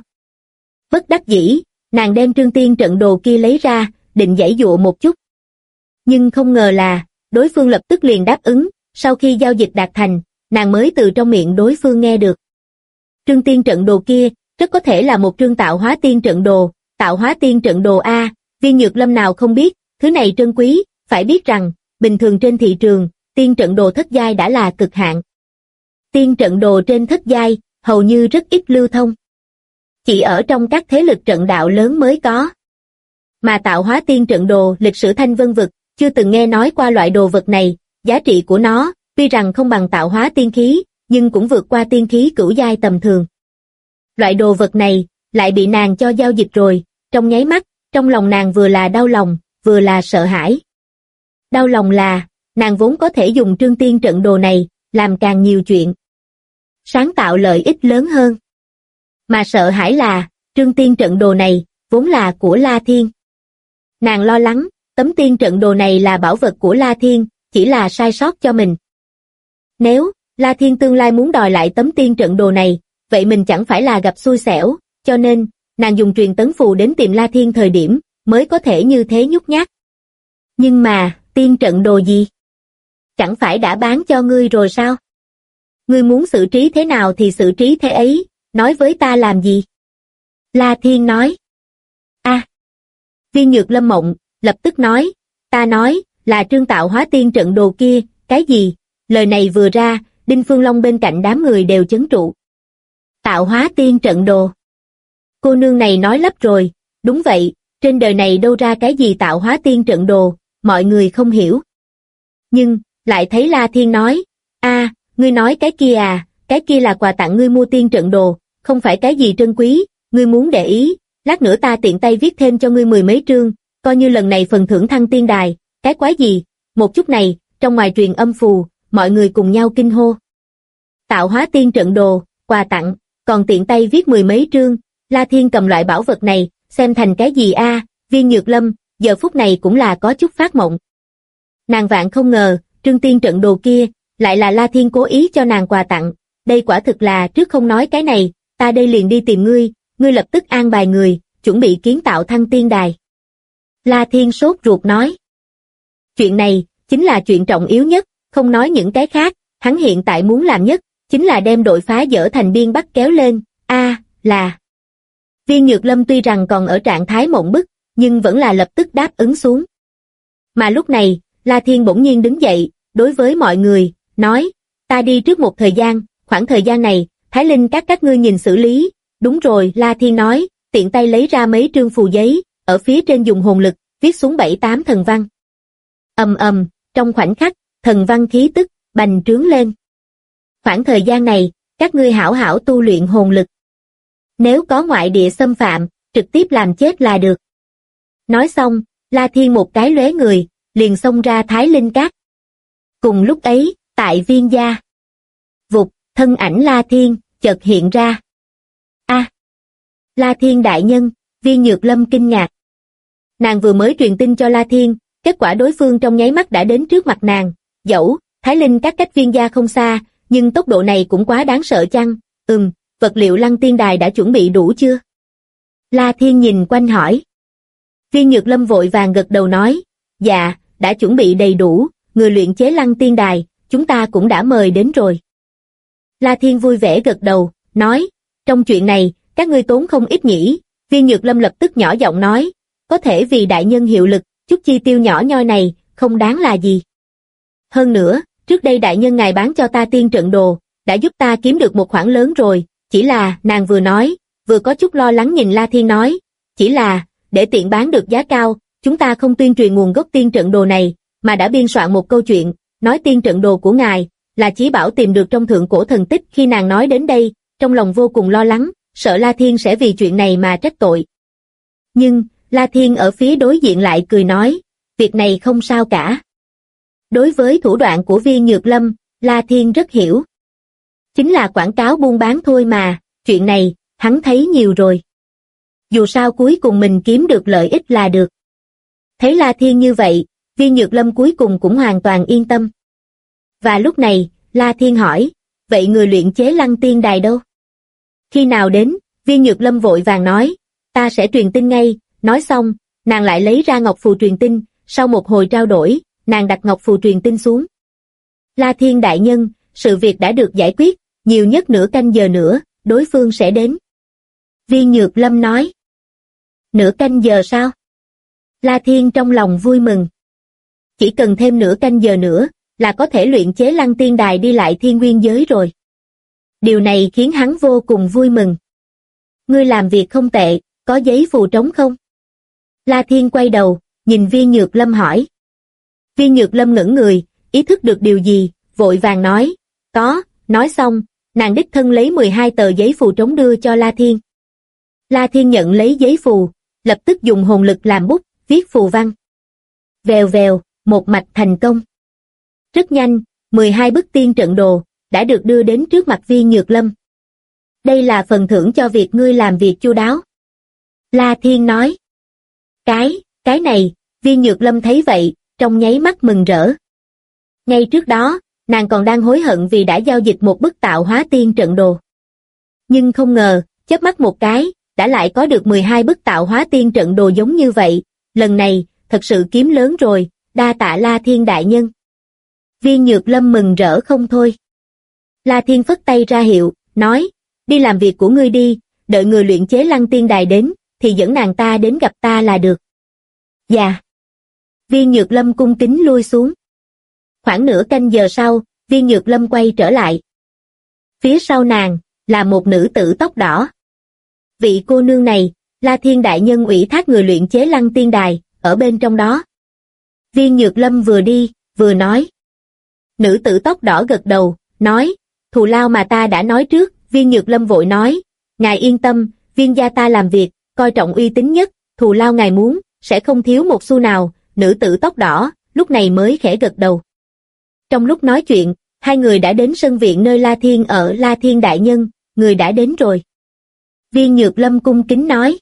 Bất đắc dĩ, nàng đem trương tiên trận đồ kia lấy ra, định giãy dụa một chút. Nhưng không ngờ là, đối phương lập tức liền đáp ứng, sau khi giao dịch đạt thành, nàng mới từ trong miệng đối phương nghe được. Trương tiên trận đồ kia, rất có thể là một trương tạo hóa tiên trận đồ, tạo hóa tiên trận đồ A, Viên Nhược Lâm nào không biết, thứ này trân quý, phải biết rằng, bình thường trên thị trường, tiên trận đồ thất giai đã là cực hạn. Tiên trận đồ trên thất giai, hầu như rất ít lưu thông. Chỉ ở trong các thế lực trận đạo lớn mới có. Mà tạo hóa tiên trận đồ lịch sử Thanh Vân vực, chưa từng nghe nói qua loại đồ vật này, giá trị của nó, tuy rằng không bằng tạo hóa tiên khí, nhưng cũng vượt qua tiên khí cửu giai tầm thường. Loại đồ vật này, lại bị nàng cho giao dịch rồi, trong nháy mắt, trong lòng nàng vừa là đau lòng, vừa là sợ hãi. Đau lòng là, nàng vốn có thể dùng trương tiên trận đồ này, làm càng nhiều chuyện. Sáng tạo lợi ích lớn hơn. Mà sợ hãi là, trương tiên trận đồ này, vốn là của La Thiên. Nàng lo lắng, tấm tiên trận đồ này là bảo vật của La Thiên, chỉ là sai sót cho mình. Nếu, La Thiên tương lai muốn đòi lại tấm tiên trận đồ này, vậy mình chẳng phải là gặp xui xẻo, cho nên, nàng dùng truyền tấn phù đến tìm La Thiên thời điểm, mới có thể như thế nhút nhát. Nhưng mà, tiên trận đồ gì? Chẳng phải đã bán cho ngươi rồi sao? Ngươi muốn xử trí thế nào thì xử trí thế ấy, nói với ta làm gì? La Thiên nói. Viên Nhược Lâm mộng, lập tức nói, ta nói, là trương tạo hóa tiên trận đồ kia, cái gì? Lời này vừa ra, Đinh Phương Long bên cạnh đám người đều chấn trụ. Tạo hóa tiên trận đồ. Cô nương này nói lắp rồi, đúng vậy, trên đời này đâu ra cái gì tạo hóa tiên trận đồ, mọi người không hiểu. Nhưng, lại thấy La Thiên nói, ngươi nói cái kia à, cái kia là quà tặng ngươi mua tiên trận đồ, không phải cái gì trân quý, ngươi muốn để ý, lát nữa ta tiện tay viết thêm cho ngươi 10 mấy trương, coi như lần này phần thưởng Thăng Tiên Đài, cái quái gì, một chút này, trong ngoài truyền âm phù, mọi người cùng nhau kinh hô. Tạo hóa tiên trận đồ, quà tặng, còn tiện tay viết 10 mấy trương, La Thiên cầm loại bảo vật này, xem thành cái gì a? Viên Nhược Lâm, giờ phút này cũng là có chút phát mộng. Nàng vạn không ngờ, trương tiên trận đồ kia, lại là La Thiên cố ý cho nàng quà tặng, đây quả thực là trước không nói cái này, ta đây liền đi tìm ngươi, ngươi lập tức an bài người, chuẩn bị kiến tạo Thăng Tiên Đài. La Thiên sốt ruột nói. Chuyện này, chính là chuyện trọng yếu nhất, không nói những cái khác, hắn hiện tại muốn làm nhất, chính là đem đội phá dỡ thành biên bắc kéo lên, là. Viên Nhược Lâm tuy rằng còn ở trạng thái mộng bức, nhưng vẫn là lập tức đáp ứng xuống. Mà lúc này, La Thiên bỗng nhiên đứng dậy, đối với mọi người, nói, ta đi trước một thời gian, khoảng thời gian này, Thái Linh các ngươi nhìn xử lý, đúng rồi, La Thiên nói, tiện tay lấy ra mấy trương phù giấy, ở phía trên dùng hồn lực, viết xuống 7-8 thần văn. Trong khoảnh khắc, thần văn khí tức, bành trướng lên. Khoảng thời gian này, các ngươi hảo hảo tu luyện hồn lực. Nếu có ngoại địa xâm phạm, trực tiếp làm chết là được. Nói xong, La Thiên một cái lóe người, liền xông ra Thái Linh Các. Cùng lúc ấy, tại Viên gia. Vụt, thân ảnh La Thiên, chợt hiện ra. La Thiên đại nhân, Viên Nhược Lâm kinh ngạc. Nàng vừa mới truyền tin cho La Thiên, kết quả đối phương trong nháy mắt đã đến trước mặt nàng. Dẫu, Thái Linh Các cách Viên gia không xa, nhưng tốc độ này cũng quá đáng sợ chăng? Vật liệu Lăng Tiên Đài đã chuẩn bị đủ chưa? La Thiên nhìn quanh hỏi. Viên Nhược Lâm vội vàng gật đầu nói, dạ, đã chuẩn bị đầy đủ, người luyện chế Lăng Tiên Đài, chúng ta cũng đã mời đến rồi. La Thiên vui vẻ gật đầu, nói, trong chuyện này, các ngươi tốn không ít nhỉ? Viên Nhược Lâm lập tức nhỏ giọng nói, có thể vì đại nhân hiệu lực, chút chi tiêu nhỏ nhoi này, không đáng là gì. Hơn nữa, trước đây đại nhân ngài bán cho ta tiên trận đồ, đã giúp ta kiếm được một khoản lớn rồi, chỉ là, nàng vừa nói, vừa có chút lo lắng nhìn La Thiên nói, chỉ là, để tiện bán được giá cao, chúng ta không tuyên truyền nguồn gốc tiên trận đồ này, mà đã biên soạn một câu chuyện, nói tiên trận đồ của ngài, là chí bảo tìm được trong thượng cổ thần tích. Khi nàng nói đến đây, trong lòng vô cùng lo lắng, sợ La Thiên sẽ vì chuyện này mà trách tội. Nhưng, La Thiên ở phía đối diện lại cười nói, việc này không sao cả. Đối với thủ đoạn của Viên Nhược Lâm, La Thiên rất hiểu. Chính là quảng cáo buôn bán thôi mà, chuyện này, hắn thấy nhiều rồi. Dù sao cuối cùng mình kiếm được lợi ích là được. Thấy La Thiên như vậy, Viên Nhược Lâm cuối cùng cũng hoàn toàn yên tâm. Và lúc này, La Thiên hỏi, vậy người luyện chế Lăng Tiên Đài đâu? Khi nào đến? Viên Nhược Lâm vội vàng nói, ta sẽ truyền tin ngay. Nói xong, nàng lại lấy ra ngọc phù truyền tin, sau một hồi trao đổi, nàng đặt ngọc phù truyền tin xuống. La Thiên đại nhân, sự việc đã được giải quyết, nhiều nhất nửa canh giờ nữa, đối phương sẽ đến. Viên Nhược Lâm nói. Nửa canh giờ sao? La Thiên trong lòng vui mừng. Chỉ cần thêm nửa canh giờ nữa, là có thể luyện chế Lăng Tiên Đài đi lại Thiên Nguyên giới rồi. Điều này khiến hắn vô cùng vui mừng. Ngươi làm việc không tệ, có giấy phù trống không? La Thiên quay đầu, nhìn Viên Nhược Lâm hỏi. Viên Nhược Lâm ngẩn người, ý thức được điều gì, vội vàng nói, có. Nói xong, nàng đích thân lấy 12 tờ giấy phù trống đưa cho La Thiên. La Thiên nhận lấy giấy phù, lập tức dùng hồn lực làm bút, viết phù văn. Vèo vèo, một mạch thành công. Rất nhanh, 12 bức tiên trận đồ đã được đưa đến trước mặt Viên Nhược Lâm. Đây là phần thưởng cho việc ngươi làm việc chu đáo. La Thiên nói. Cái này, Viên Nhược Lâm thấy vậy, trong nháy mắt mừng rỡ. Ngay trước đó, nàng còn đang hối hận vì đã giao dịch một bức tạo hóa tiên trận đồ. Nhưng không ngờ, chớp mắt một cái, đã lại có được 12 bức tạo hóa tiên trận đồ giống như vậy. Lần này, thật sự kiếm lớn rồi, đa tạ La Thiên đại nhân. Viên Nhược Lâm mừng rỡ không thôi. La Thiên phất tay ra hiệu, nói, đi làm việc của ngươi đi, đợi người luyện chế Lăng Tiên Đài đến, thì dẫn nàng ta đến gặp ta là được. Dạ. Viên Nhược Lâm cung kính lui xuống. Khoảng nửa canh giờ sau, Viên Nhược Lâm quay trở lại. Phía sau nàng, là một nữ tử tóc đỏ. Vị cô nương này, La Thiên đại nhân ủy thác người luyện chế Lăng Tiên Đài, ở bên trong đó. Viên Nhược Lâm vừa đi, vừa nói. Nữ tử tóc đỏ gật đầu, nói, thù lao mà ta đã nói trước. Viên Nhược Lâm vội nói, ngài yên tâm, Viên gia ta làm việc, coi trọng uy tín nhất, thù lao ngài muốn, sẽ không thiếu một xu nào. Nữ tử tóc đỏ, lúc này mới khẽ gật đầu. Trong lúc nói chuyện, hai người đã đến sân viện nơi La Thiên ở. La Thiên đại nhân, người đã đến rồi. Viên Nhược Lâm cung kính nói.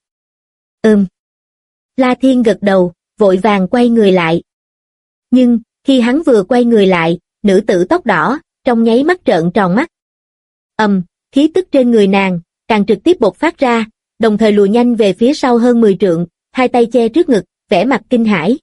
La Thiên gật đầu, vội vàng quay người lại. Nhưng, khi hắn vừa quay người lại, nữ tử tóc đỏ, trong nháy mắt trợn tròn mắt. Khí tức trên người nàng, càng trực tiếp bộc phát ra, đồng thời lùi nhanh về phía sau hơn 10 trượng, hai tay che trước ngực, vẻ mặt kinh hãi.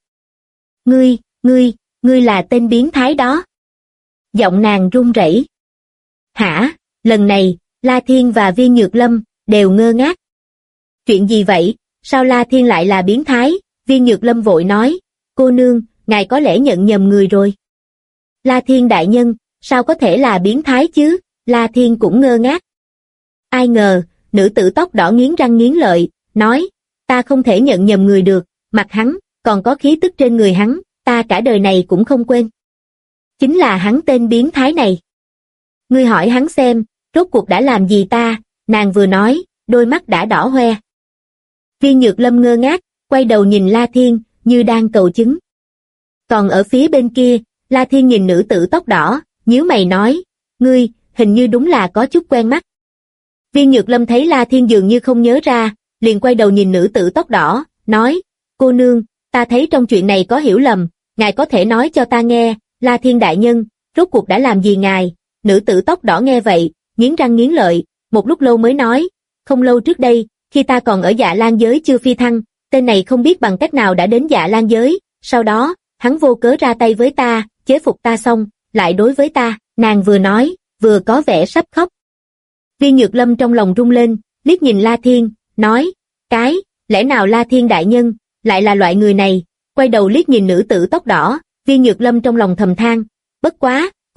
Ngươi là tên biến thái đó. Giọng nàng run rẩy. Hả? Lần này, La Thiên và Viên Nhược Lâm đều ngơ ngác. Chuyện gì vậy? Sao La Thiên lại là biến thái? Viên Nhược Lâm vội nói, cô nương, ngài có lẽ nhận nhầm người rồi. La Thiên đại nhân, sao có thể là biến thái chứ? La Thiên cũng ngơ ngác. Ai ngờ, nữ tử tóc đỏ nghiến răng nghiến lợi, nói, ta không thể nhận nhầm người được, mặt hắn, còn có khí tức trên người hắn, ta cả đời này cũng không quên. Chính là hắn tên biến thái này. Ngươi hỏi hắn xem, rốt cuộc đã làm gì ta? Nàng vừa nói, đôi mắt đã đỏ hoe. Viên Nhược Lâm ngơ ngác, quay đầu nhìn La Thiên, như đang cầu chứng. Còn ở phía bên kia, La Thiên nhìn nữ tử tóc đỏ, nhíu mày nói, ngươi, hình như đúng là có chút quen mắt. Viên Nhược Lâm thấy La Thiên dường như không nhớ ra, liền quay đầu nhìn nữ tử tóc đỏ, nói, cô nương, ta thấy trong chuyện này có hiểu lầm, ngài có thể nói cho ta nghe, La Thiên đại nhân, rốt cuộc đã làm gì ngài? Nữ tử tóc đỏ nghe vậy, nghiến răng nghiến lợi, một lúc lâu mới nói, không lâu trước đây, khi ta còn ở Dạ Lan giới chưa phi thăng, tên này không biết bằng cách nào đã đến Dạ Lan giới, sau đó, hắn vô cớ ra tay với ta, chế phục ta xong, lại đối với ta, nàng vừa nói, vừa có vẻ sắp khóc. Viên Nhược Lâm trong lòng rung lên, liếc nhìn La Thiên, nói, lẽ nào La Thiên đại nhân, lại là loại người này, quay đầu liếc nhìn nữ tử tóc đỏ, Viên Nhược Lâm trong lòng thầm than, bất quá,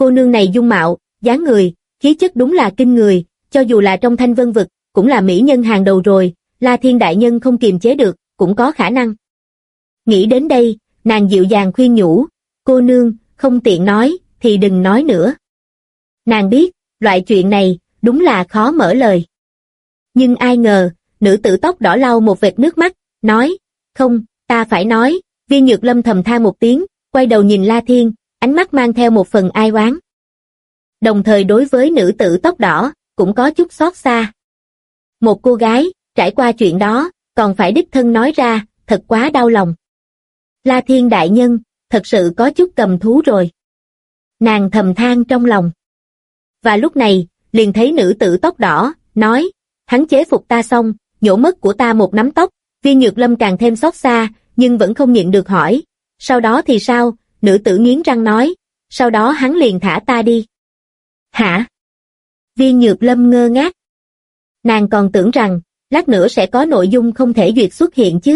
cô nương này dung mạo, dáng người, khí chất đúng là kinh người, cho dù là trong Thanh Vân vực, cũng là mỹ nhân hàng đầu rồi, La Thiên đại nhân không kiềm chế được, cũng có khả năng. Nghĩ đến đây, nàng dịu dàng khuyên nhủ, cô nương, không tiện nói, thì đừng nói nữa. Nàng biết, loại chuyện này, đúng là khó mở lời. Nhưng ai ngờ, nữ tử tóc đỏ lau một vệt nước mắt, nói, không, ta phải nói, Viên Nhược Lâm thầm than một tiếng, quay đầu nhìn La Thiên, ánh mắt mang theo một phần ai oán. Đồng thời đối với nữ tử tóc đỏ, cũng có chút xót xa. Một cô gái, trải qua chuyện đó, còn phải đích thân nói ra, thật quá đau lòng. La Thiên đại nhân, thật sự có chút cầm thú rồi. Nàng thầm than trong lòng. Và lúc này, liền thấy nữ tử tóc đỏ, nói, hắn chế phục ta xong, nhổ mất của ta một nắm tóc. Viên Nhược Lâm càng thêm xót xa, nhưng vẫn không nhịn được hỏi, sau đó thì sao? Nữ tử nghiến răng nói, sau đó hắn liền thả ta đi. Hả? Viên Nhược Lâm ngơ ngác. Nàng còn tưởng rằng, lát nữa sẽ có nội dung không thể duyệt xuất hiện chứ.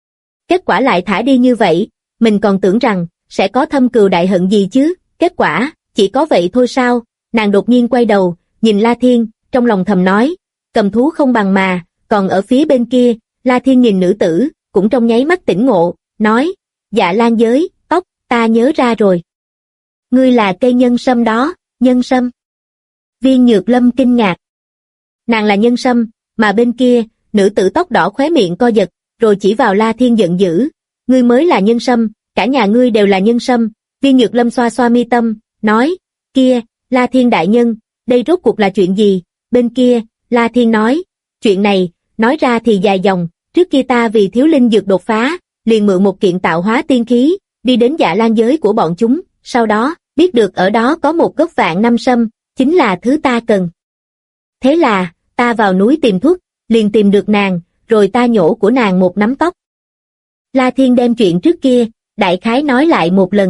Kết quả lại thả đi như vậy, mình còn tưởng rằng, sẽ có thâm cừu đại hận gì chứ, kết quả, chỉ có vậy thôi sao? Nàng đột nhiên quay đầu, nhìn La Thiên, trong lòng thầm nói, cầm thú không bằng mà, còn ở phía bên kia, La Thiên nhìn nữ tử, cũng trong nháy mắt tỉnh ngộ, nói, Dạ Lan giới, tóc, ta nhớ ra rồi. Ngươi là cây nhân sâm đó, nhân sâm. Viên Nhược Lâm kinh ngạc. Nàng là nhân sâm, mà bên kia, nữ tử tóc đỏ khóe miệng co giật, rồi chỉ vào La Thiên giận dữ, ngươi mới là nhân sâm, cả nhà ngươi đều là nhân sâm. Viên Nhược Lâm xoa xoa mi tâm, nói, kia, La Thiên đại nhân, đây rốt cuộc là chuyện gì? Bên kia, La Thiên nói, chuyện này, nói ra thì dài dòng, trước kia ta vì thiếu linh dược đột phá, liền mượn một kiện tạo hóa tiên khí, đi đến Dạ Lan giới của bọn chúng, sau đó, biết được ở đó có một gốc vạn năm sâm, chính là thứ ta cần. Thế là, ta vào núi tìm thuốc, liền tìm được nàng, rồi ta nhổ của nàng một nắm tóc. La Thiên đem chuyện trước kia, đại khái nói lại một lần.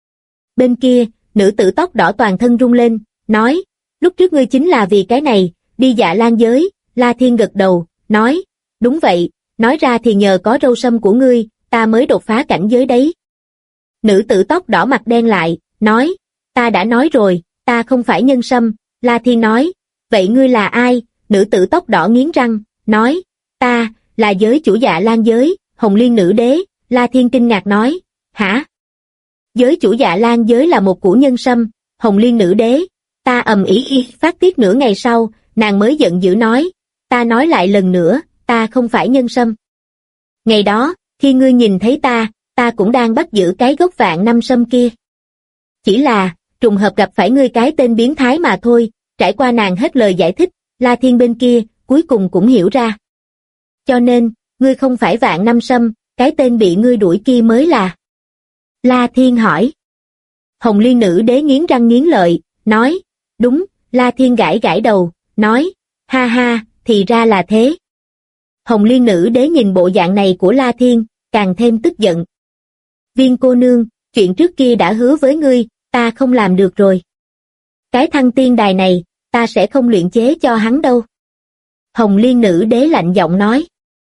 Bên kia, nữ tử tóc đỏ toàn thân rung lên, nói, lúc trước ngươi chính là vì cái này, đi Dạ Lan giới. La Thiên gật đầu, nói, đúng vậy, nói ra thì nhờ có râu sâm của ngươi, ta mới đột phá cảnh giới đấy. Nữ tử tóc đỏ mặt đen lại, nói, ta đã nói rồi, ta không phải nhân sâm. La Thiên nói, vậy ngươi là ai? Nữ tử tóc đỏ nghiến răng, nói, ta, là giới chủ Dạ Lan giới, Hồng Liên nữ đế. La Thiên kinh ngạc nói, hả? Giới chủ Dạ Lan giới là một củ nhân sâm, Hồng Liên nữ đế. Ta ầm ĩ phát tiết nửa ngày sau, nàng mới giận dữ nói, ta nói lại lần nữa, ta không phải nhân sâm. Ngày đó, khi ngươi nhìn thấy ta cũng đang bắt giữ cái gốc vạn năm sâm kia. Chỉ là, trùng hợp gặp phải ngươi cái tên biến thái mà thôi. Trải qua nàng hết lời giải thích, La Thiên bên kia, cuối cùng cũng hiểu ra. Cho nên, ngươi không phải vạn năm sâm, cái tên bị ngươi đuổi kia mới là. La Thiên hỏi. Hồng Liên nữ đế nghiến răng nghiến lợi, nói, đúng. La Thiên gãi gãi đầu, nói, ha ha, thì ra là thế. Hồng Liên nữ đế nhìn bộ dạng này của La Thiên, càng thêm tức giận. Viên cô nương, chuyện trước kia đã hứa với ngươi, ta không làm được rồi. Cái thăng tiên đài này, ta sẽ không luyện chế cho hắn đâu. Hồng Liên nữ đế lạnh giọng nói.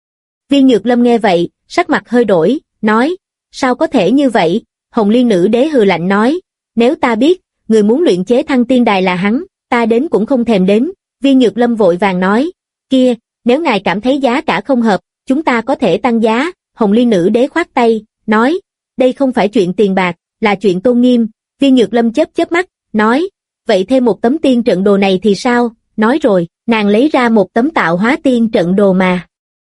Viên Nhược Lâm nghe vậy, sắc mặt hơi đổi, nói, sao có thể như vậy? Hồng Liên nữ đế hừ lạnh nói, nếu ta biết, người muốn luyện chế thăng tiên đài là hắn, ta đến cũng không thèm đến. Viên Nhược Lâm vội vàng nói, kia, nếu ngài cảm thấy giá cả không hợp, chúng ta có thể tăng giá. Hồng Liên nữ đế khoát tay, nói, đây không phải chuyện tiền bạc, là chuyện tôn nghiêm. Viên Nhược Lâm chớp chớp mắt, nói, vậy thêm một tấm tiên trận đồ này thì sao? Nói rồi, nàng lấy ra một tấm tạo hóa tiên trận đồ mà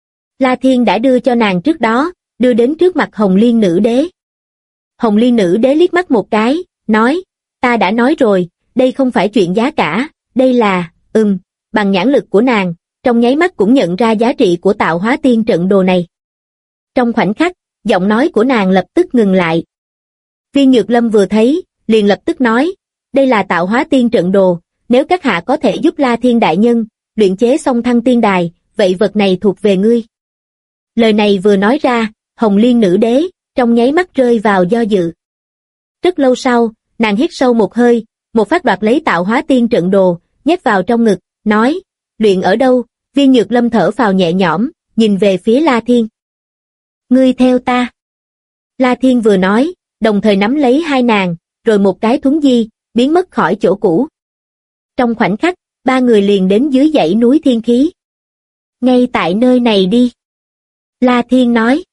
La Thiên đã đưa cho nàng trước đó, đưa đến trước mặt Hồng Liên nữ đế. Hồng Liên nữ đế liếc mắt một cái, nói, ta đã nói rồi, đây không phải chuyện giá cả, đây là, bằng nhãn lực của nàng, trong nháy mắt cũng nhận ra giá trị của tạo hóa tiên trận đồ này. Trong khoảnh khắc, giọng nói của nàng lập tức ngừng lại. Viên Nhược Lâm vừa thấy, liền lập tức nói, đây là tạo hóa tiên trận đồ, nếu các hạ có thể giúp La Thiên đại nhân luyện chế xong thăng tiên đài, vậy vật này thuộc về ngươi. Lời này vừa nói ra, Hồng Liên nữ đế, trong nháy mắt rơi vào do dự. Rất lâu sau, nàng hít sâu một hơi, một phát đoạt lấy tạo hóa tiên trận đồ, nhét vào trong ngực, nói, luyện ở đâu? Viên Nhược Lâm thở phào nhẹ nhõm, nhìn về phía La Thiên. Ngươi theo ta. La Thiên vừa nói, đồng thời nắm lấy hai nàng, rồi một cái thuấn di, biến mất khỏi chỗ cũ. Trong khoảnh khắc, ba người liền đến dưới dãy núi thiên khí. Ngay tại nơi này đi. La Thiên nói.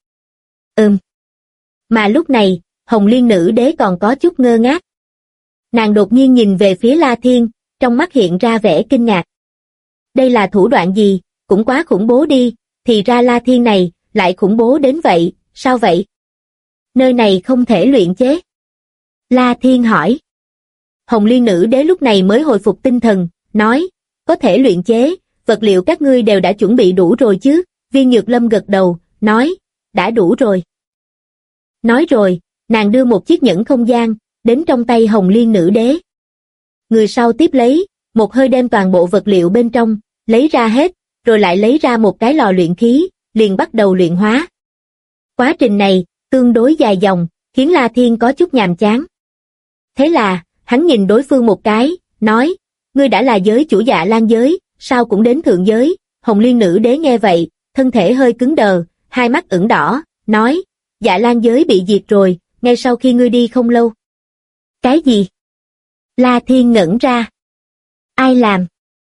Mà lúc này, Hồng Liên Nữ Đế còn có chút ngơ ngác. Nàng đột nhiên nhìn về phía La Thiên, trong mắt hiện ra vẻ kinh ngạc. Đây là thủ đoạn gì, cũng quá khủng bố đi, thì ra La Thiên này, lại khủng bố đến vậy, sao vậy? Nơi này không thể luyện chế. La Thiên hỏi. Hồng Liên Nữ Đế lúc này mới hồi phục tinh thần, nói, có thể luyện chế, vật liệu các ngươi đều đã chuẩn bị đủ rồi chứ? Viên Nhược Lâm gật đầu, nói, đã đủ rồi. Nói rồi, nàng đưa một chiếc nhẫn không gian, đến trong tay Hồng Liên Nữ Đế. Người sau tiếp lấy, một hơi đem toàn bộ vật liệu bên trong, lấy ra hết, rồi lại lấy ra một cái lò luyện khí, liền bắt đầu luyện hóa. Quá trình này, tương đối dài dòng, khiến La Thiên có chút nhàm chán. Thế là, hắn nhìn đối phương một cái, nói, ngươi đã là giới chủ Dạ Lan giới, sao cũng đến thượng giới? Hồng Liên Nữ Đế nghe vậy, thân thể hơi cứng đờ, hai mắt ửng đỏ, nói, Dạ Lan giới bị diệt rồi, ngay sau khi ngươi đi không lâu. Cái gì? La Thiên ngẩn ra. Ai làm?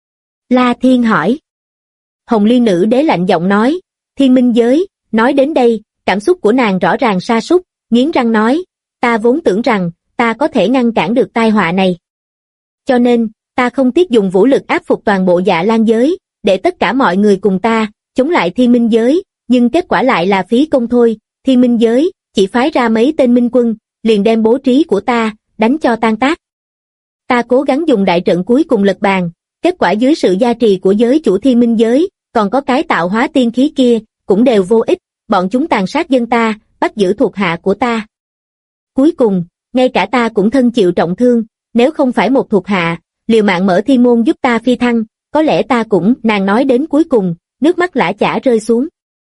La Thiên hỏi. Hồng Liên Nữ Đế lạnh giọng nói, Thiên Minh giới. Nói đến đây, cảm xúc của nàng rõ ràng sa sút, nghiến răng nói, ta vốn tưởng rằng, ta có thể ngăn cản được tai họa này. Cho nên, ta không tiếc dùng vũ lực áp phục toàn bộ Dạ Lan giới, để tất cả mọi người cùng ta, chống lại Thiên Minh giới, nhưng kết quả lại là phí công thôi. Thiên Minh giới, chỉ phái ra mấy tên minh quân, liền đem bố trí của ta, đánh cho tan tác. Ta cố gắng dùng đại trận cuối cùng lật bàn, kết quả dưới sự gia trì của giới chủ Thiên Minh giới, còn có cái tạo hóa tiên khí kia, cũng đều vô ích, bọn chúng tàn sát dân ta, bắt giữ thuộc hạ của ta. Cuối cùng, ngay cả ta cũng thân chịu trọng thương, nếu không phải một thuộc hạ, liều mạng mở thiên môn giúp ta phi thăng, có lẽ ta cũng, nàng nói đến cuối cùng, nước mắt lã chã rơi xuống.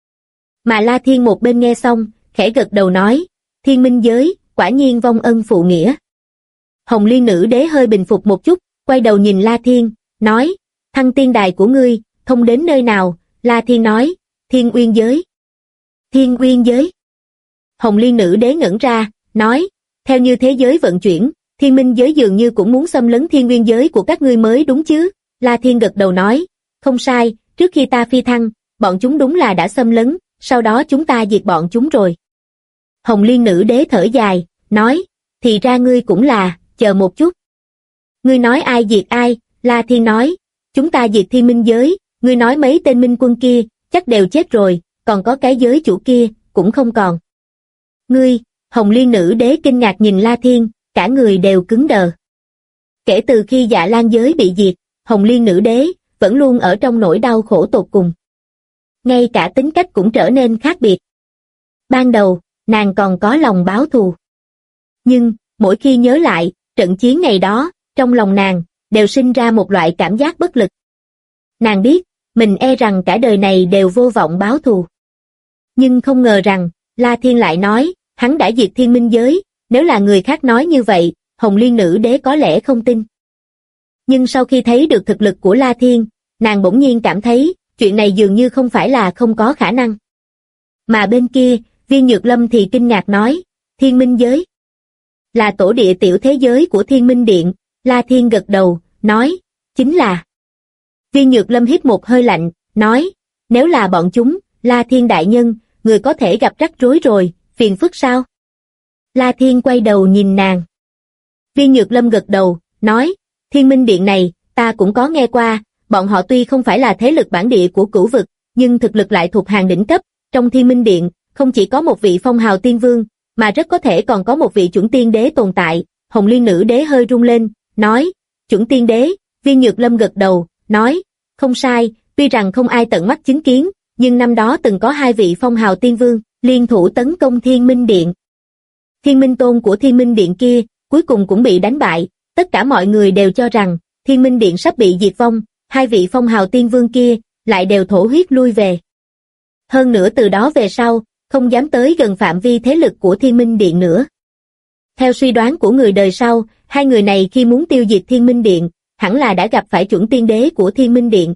Mà La Thiên một bên nghe xong, khẽ gật đầu nói, Thiên Minh giới, quả nhiên vong ân phụ nghĩa. Hồng Liên Nữ Đế hơi bình phục một chút, quay đầu nhìn La Thiên, nói, thăng tiên đài của ngươi, thông đến nơi nào? La Thiên nói, Thiên Uyên giới. Thiên Uyên giới. Hồng Liên Nữ Đế ngẩn ra, nói, theo như thế giới vận chuyển, Thiên Minh giới dường như cũng muốn xâm lấn Thiên Uyên giới của các ngươi mới đúng chứ? La Thiên gật đầu nói, không sai, trước khi ta phi thăng, bọn chúng đúng là đã xâm lấn, sau đó chúng ta diệt bọn chúng rồi. Hồng Liên Nữ Đế thở dài, nói, thì ra ngươi cũng là, chờ một chút. Ngươi nói ai diệt ai? La Thiên nói, chúng ta diệt Thiên Minh giới, ngươi nói mấy tên minh quân kia, chắc đều chết rồi, còn có cái giới chủ kia, cũng không còn. Ngươi, Hồng Liên Nữ Đế kinh ngạc nhìn La Thiên, cả người đều cứng đờ. Kể từ khi Dạ Lan giới bị diệt, Hồng Liên Nữ Đế vẫn luôn ở trong nỗi đau khổ tột cùng. Ngay cả tính cách cũng trở nên khác biệt. Ban đầu, nàng còn có lòng báo thù. Nhưng, mỗi khi nhớ lại, trận chiến ngày đó, trong lòng nàng, đều sinh ra một loại cảm giác bất lực. Nàng biết, mình e rằng cả đời này đều vô vọng báo thù. Nhưng không ngờ rằng, La Thiên lại nói, hắn đã diệt Thiên Minh giới, nếu là người khác nói như vậy, Hồng Liên Nữ Đế có lẽ không tin. Nhưng sau khi thấy được thực lực của La Thiên, nàng bỗng nhiên cảm thấy, chuyện này dường như không phải là không có khả năng. Mà bên kia, Viên Nhược Lâm thì kinh ngạc nói, Thiên Minh giới là tổ địa tiểu thế giới của Thiên Minh Điện. La Thiên gật đầu, nói, chính là. Viên Nhược Lâm hít một hơi lạnh, nói, nếu là bọn chúng, La Thiên đại nhân, người có thể gặp rắc rối rồi, phiền phức sao? La Thiên quay đầu nhìn nàng. Viên Nhược Lâm gật đầu, nói, Thiên Minh Điện này, ta cũng có nghe qua, bọn họ tuy không phải là thế lực bản địa của cửu vực, nhưng thực lực lại thuộc hàng đỉnh cấp, trong Thiên Minh Điện, không chỉ có một vị phong hào tiên vương, mà rất có thể còn có một vị chuẩn tiên đế tồn tại. Hồng Liên Nữ Đế hơi rung lên, nói, chuẩn tiên đế. Viên Nhược Lâm gật đầu, nói, không sai, tuy rằng không ai tận mắt chứng kiến, nhưng năm đó từng có hai vị phong hào tiên vương, liên thủ tấn công Thiên Minh Điện. Thiên Minh Tôn của Thiên Minh Điện kia, cuối cùng cũng bị đánh bại, tất cả mọi người đều cho rằng, Thiên Minh Điện sắp bị diệt vong, hai vị phong hào tiên vương kia, lại đều thổ huyết lui về. Hơn nữa từ đó về sau, không dám tới gần phạm vi thế lực của Thiên Minh Điện nữa. Theo suy đoán của người đời sau, hai người này khi muốn tiêu diệt Thiên Minh Điện, hẳn là đã gặp phải chuẩn tiên đế của Thiên Minh Điện.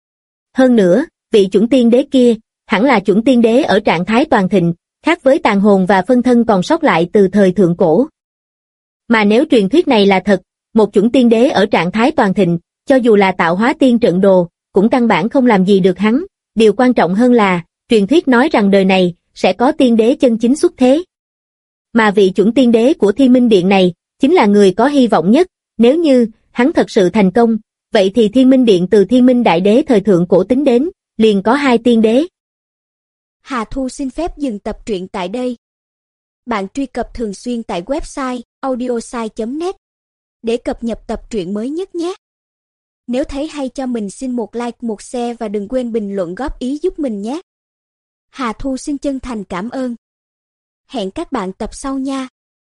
Hơn nữa, vị chuẩn tiên đế kia, hẳn là chuẩn tiên đế ở trạng thái toàn thịnh, khác với tàn hồn và phân thân còn sót lại từ thời thượng cổ. Mà nếu truyền thuyết này là thật, một chuẩn tiên đế ở trạng thái toàn thịnh, cho dù là tạo hóa tiên trận đồ, cũng căn bản không làm gì được hắn. Điều quan trọng hơn là, truyền thuyết nói rằng đời này, sẽ có tiên đế chân chính xuất thế. Mà vị chuẩn tiên đế của Thiên Minh Điện này, chính là người có hy vọng nhất. Nếu như, hắn thật sự thành công, vậy thì Thiên Minh Điện từ Thiên Minh Đại Đế thời thượng cổ tính đến, liền có 2 tiên đế. Hà Thu xin phép dừng tập truyện tại đây. Bạn truy cập thường xuyên tại website audiosai.net để cập nhật tập truyện mới nhất nhé. Nếu thấy hay cho mình xin một like, một share và đừng quên bình luận góp ý giúp mình nhé. Hà Thu xin chân thành cảm ơn. Hẹn các bạn tập sau nha.